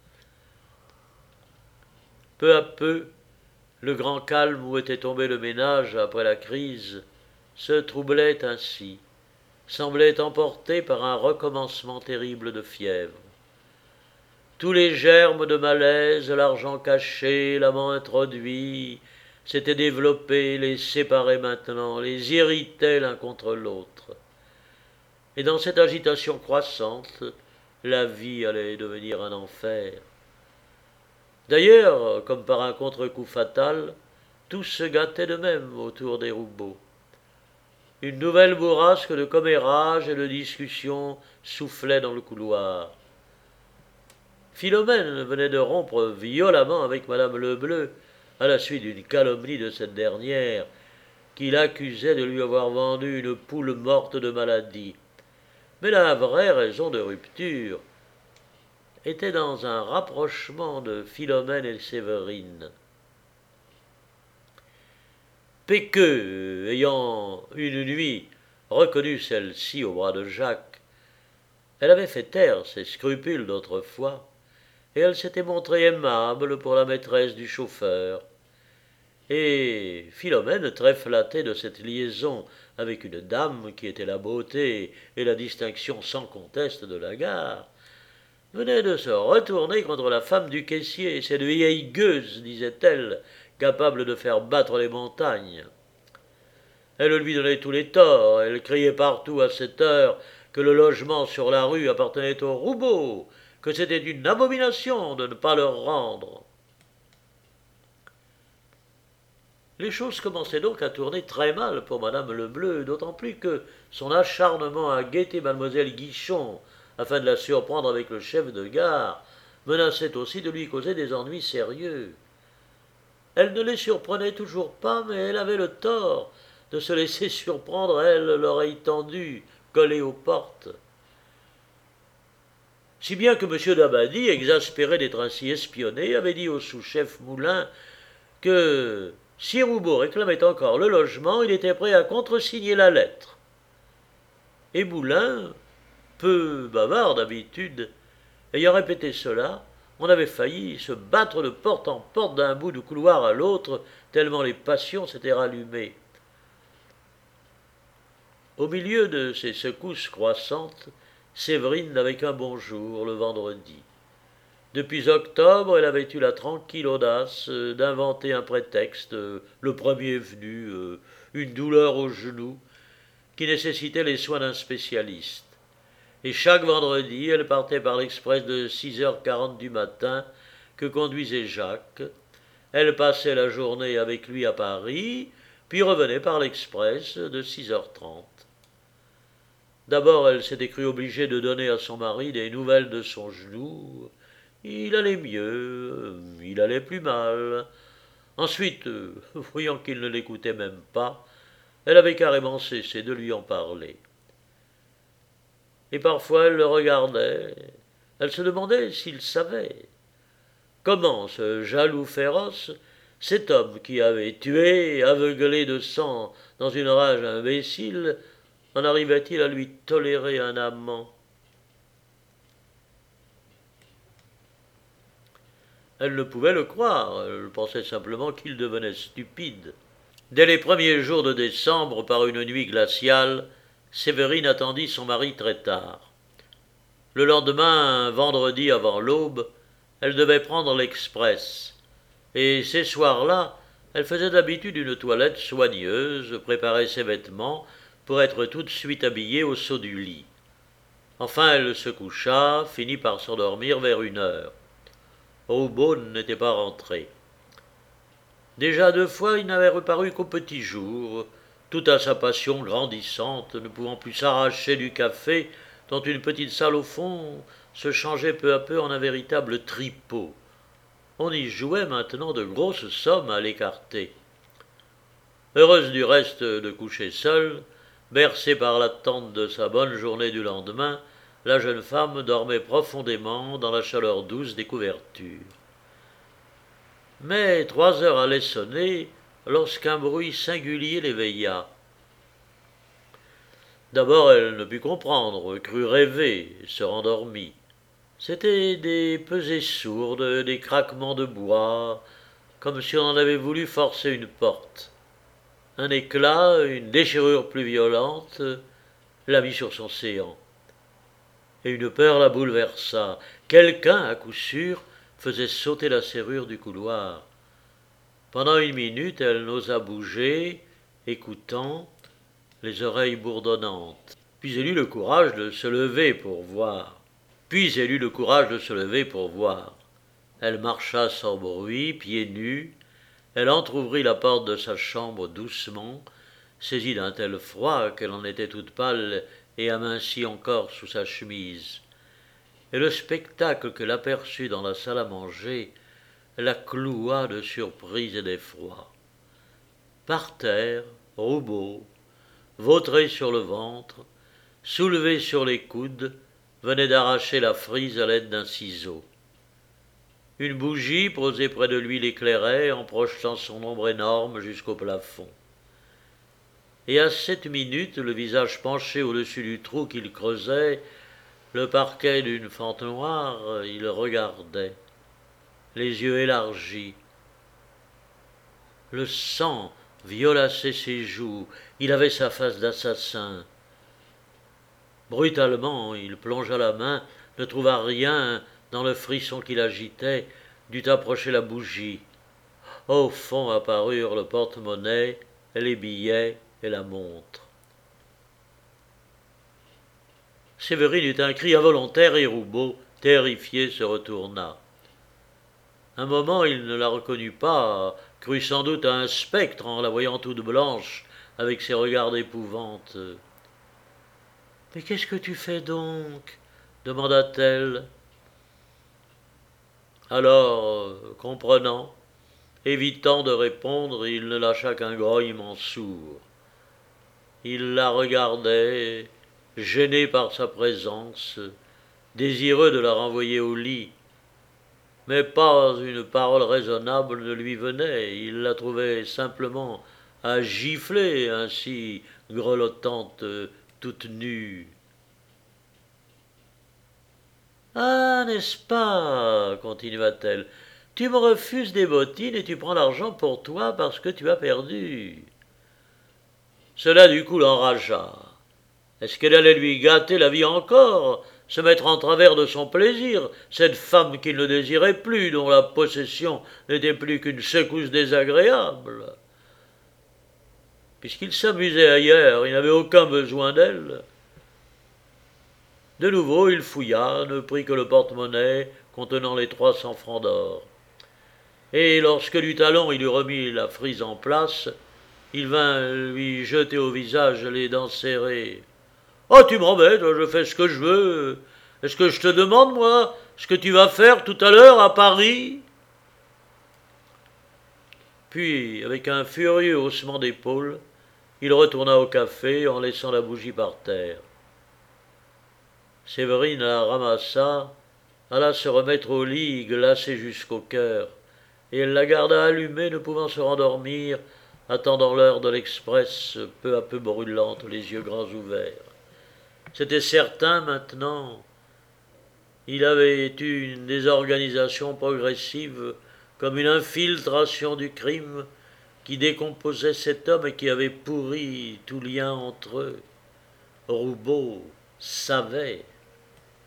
Peu à peu, le grand calme où était tombé le ménage après la crise se troublait ainsi, semblait emporté par un recommencement terrible de fièvre. Tous les germes de malaise, l'argent caché, l'amant introduit, s'étaient développés, les séparaient maintenant, les irritaient l'un contre l'autre. Et dans cette agitation croissante, la vie allait devenir un enfer. D'ailleurs, comme par un contre-coup fatal, tout se gâtait de même autour des Roubaud. Une nouvelle bourrasque de commérages et de discussions soufflait dans le couloir. Philomène venait de rompre violemment avec madame Lebleu, à la suite d'une calomnie de cette dernière, qui l'accusait de lui avoir vendu une poule morte de maladie. Mais la vraie raison de rupture était dans un rapprochement de Philomène et Séverine. Péqueux, ayant une nuit reconnu celle-ci au bras de Jacques, elle avait fait taire ses scrupules d'autrefois, et elle s'était montrée aimable pour la maîtresse du chauffeur. Et Philomène, très flattée de cette liaison avec une dame qui était la beauté et la distinction sans conteste de la gare, venait de se retourner contre la femme du caissier, cette vieille gueuse, disait-elle, capable de faire battre les montagnes. Elle lui donnait tous les torts, elle criait partout à cette heure que le logement sur la rue appartenait aux Roubaud, que c'était une abomination de ne pas leur rendre. Les choses commençaient donc à tourner très mal pour madame Lebleu, d'autant plus que son acharnement à guetter mademoiselle Guichon, afin de la surprendre avec le chef de gare, menaçait aussi de lui causer des ennuis sérieux. Elle ne les surprenait toujours pas, mais elle avait le tort de se laisser surprendre, elle, l'oreille tendue, collée aux portes. Si bien que M. Dabadie, exaspéré d'être ainsi espionné, avait dit au sous-chef Moulin que si Roubaud réclamait encore le logement, il était prêt à contresigner la lettre. Et Moulin, peu bavard d'habitude, ayant répété cela, on avait failli se battre de porte en porte d'un bout du couloir à l'autre, tellement les passions s'étaient rallumées. Au milieu de ces secousses croissantes, Séverine n'avait qu'un bon jour, le vendredi. Depuis octobre, elle avait eu la tranquille audace d'inventer un prétexte, le premier venu, une douleur au genou, qui nécessitait les soins d'un spécialiste. Et chaque vendredi, elle partait par l'express de six heures quarante du matin que conduisait Jacques. Elle passait la journée avec lui à Paris, puis revenait par l'express de six heures trente. D'abord, elle s'était crue obligée de donner à son mari des nouvelles de son genou. Il allait mieux, il allait plus mal. Ensuite, voyant qu'il ne l'écoutait même pas, elle avait carrément cessé de lui en parler. Et parfois elle le regardait, Elle se demandait s'il savait. Comment ce jaloux féroce, cet homme qui avait tué, aveuglé de sang dans une rage imbécile, en arrivait-il à lui tolérer un amant? Elle ne pouvait le croire, elle pensait simplement qu'il devenait stupide. Dès les premiers jours de décembre, par une nuit glaciale, Séverine attendit son mari très tard. Le lendemain, vendredi avant l'aube, elle devait prendre l'express, et ces soirs-là, elle faisait d'habitude une toilette soigneuse, préparait ses vêtements pour être tout de suite habillée au saut du lit. Enfin, elle se coucha, finit par s'endormir vers une heure. Roubaud n'était pas rentré. Déjà deux fois, il n'avait reparu qu'au petit jour, tout à sa passion grandissante, ne pouvant plus s'arracher du café, dont une petite salle au fond se changeait peu à peu en un véritable tripot. On y jouait maintenant de grosses sommes à l'écarter. Heureuse du reste de coucher seule, bercée par l'attente de sa bonne journée du lendemain, la jeune femme dormait profondément dans la chaleur douce des couvertures. Mais trois heures allaient sonner lorsqu'un bruit singulier l'éveilla. D'abord elle ne put comprendre, crut rêver, et se rendormit. C'étaient des pesées sourdes, des craquements de bois, comme si on en avait voulu forcer une porte. Un éclat, une déchirure plus violente, la mit sur son séant. Et une peur la bouleversa. Quelqu'un, à coup sûr, faisait sauter la serrure du couloir. Pendant une minute, elle n'osa bouger, écoutant, les oreilles bourdonnantes. Puis elle eut le courage de se lever pour voir. Puis elle eut le courage de se lever pour voir. Elle marcha sans bruit, pieds nus. Elle entr'ouvrit la porte de sa chambre doucement, saisie d'un tel froid qu'elle en était toute pâle et amincie encore sous sa chemise. Et le spectacle qu'elle aperçut dans la salle à manger la cloua de surprise et d'effroi. Par terre, Roubaud, vautré sur le ventre, soulevé sur les coudes, venait d'arracher la frise à l'aide d'un ciseau. Une bougie posée près de lui l'éclairait en projetant son ombre énorme jusqu'au plafond. Et à cette minute, le visage penché au-dessus du trou qu'il creusait, le parquet d'une fente noire, il regardait, les yeux élargis. Le sang violaçait ses joues, il avait sa face d'assassin. Brutalement, il plongea la main, ne trouva rien dans le frisson qui l'agitait, dut approcher la bougie. Au fond apparurent le porte-monnaie, les billets et la montre. Séverine eut un cri involontaire et Roubaud, terrifié, se retourna. Un moment, il ne la reconnut pas, crut sans doute à un spectre en la voyant toute blanche, avec ses regards d'épouvante. « Mais qu'est-ce que tu fais donc ?» demanda-t-elle. Alors, comprenant, évitant de répondre, il ne lâcha qu'un grognement sourd. Il la regardait, gêné par sa présence, désireux de la renvoyer au lit. Mais pas une parole raisonnable ne lui venait, il la trouvait simplement à gifler ainsi, grelottante, toute nue. « Ah, n'est-ce pas, continua-t-elle, tu me refuses des bottines et tu prends l'argent pour toi parce que tu as perdu. » Cela du coup l'enragea. Est-ce qu'elle allait lui gâter la vie encore, se mettre en travers de son plaisir, cette femme qu'il ne désirait plus, dont la possession n'était plus qu'une secousse désagréable? Puisqu'il s'amusait ailleurs, il n'avait aucun besoin d'elle. De nouveau, il fouilla, ne prit que le porte-monnaie contenant les trois cents francs d'or. Et lorsque du talon il eut remis la frise en place, il vint lui jeter au visage les dents serrées. « Oh, tu m'embêtes, je fais ce que je veux. Est-ce que je te demande, moi, ce que tu vas faire tout à l'heure à Paris ?» Puis, avec un furieux haussement d'épaules, il retourna au café en laissant la bougie par terre. Séverine la ramassa alla se remettre au lit, glacée jusqu'au cœur, et elle la garda allumée, ne pouvant se rendormir, attendant l'heure de l'express, peu à peu brûlante, les yeux grands ouverts. C'était certain maintenant, il avait eu une désorganisation progressive, comme une infiltration du crime qui décomposait cet homme et qui avait pourri tout lien entre eux. Roubaud savait.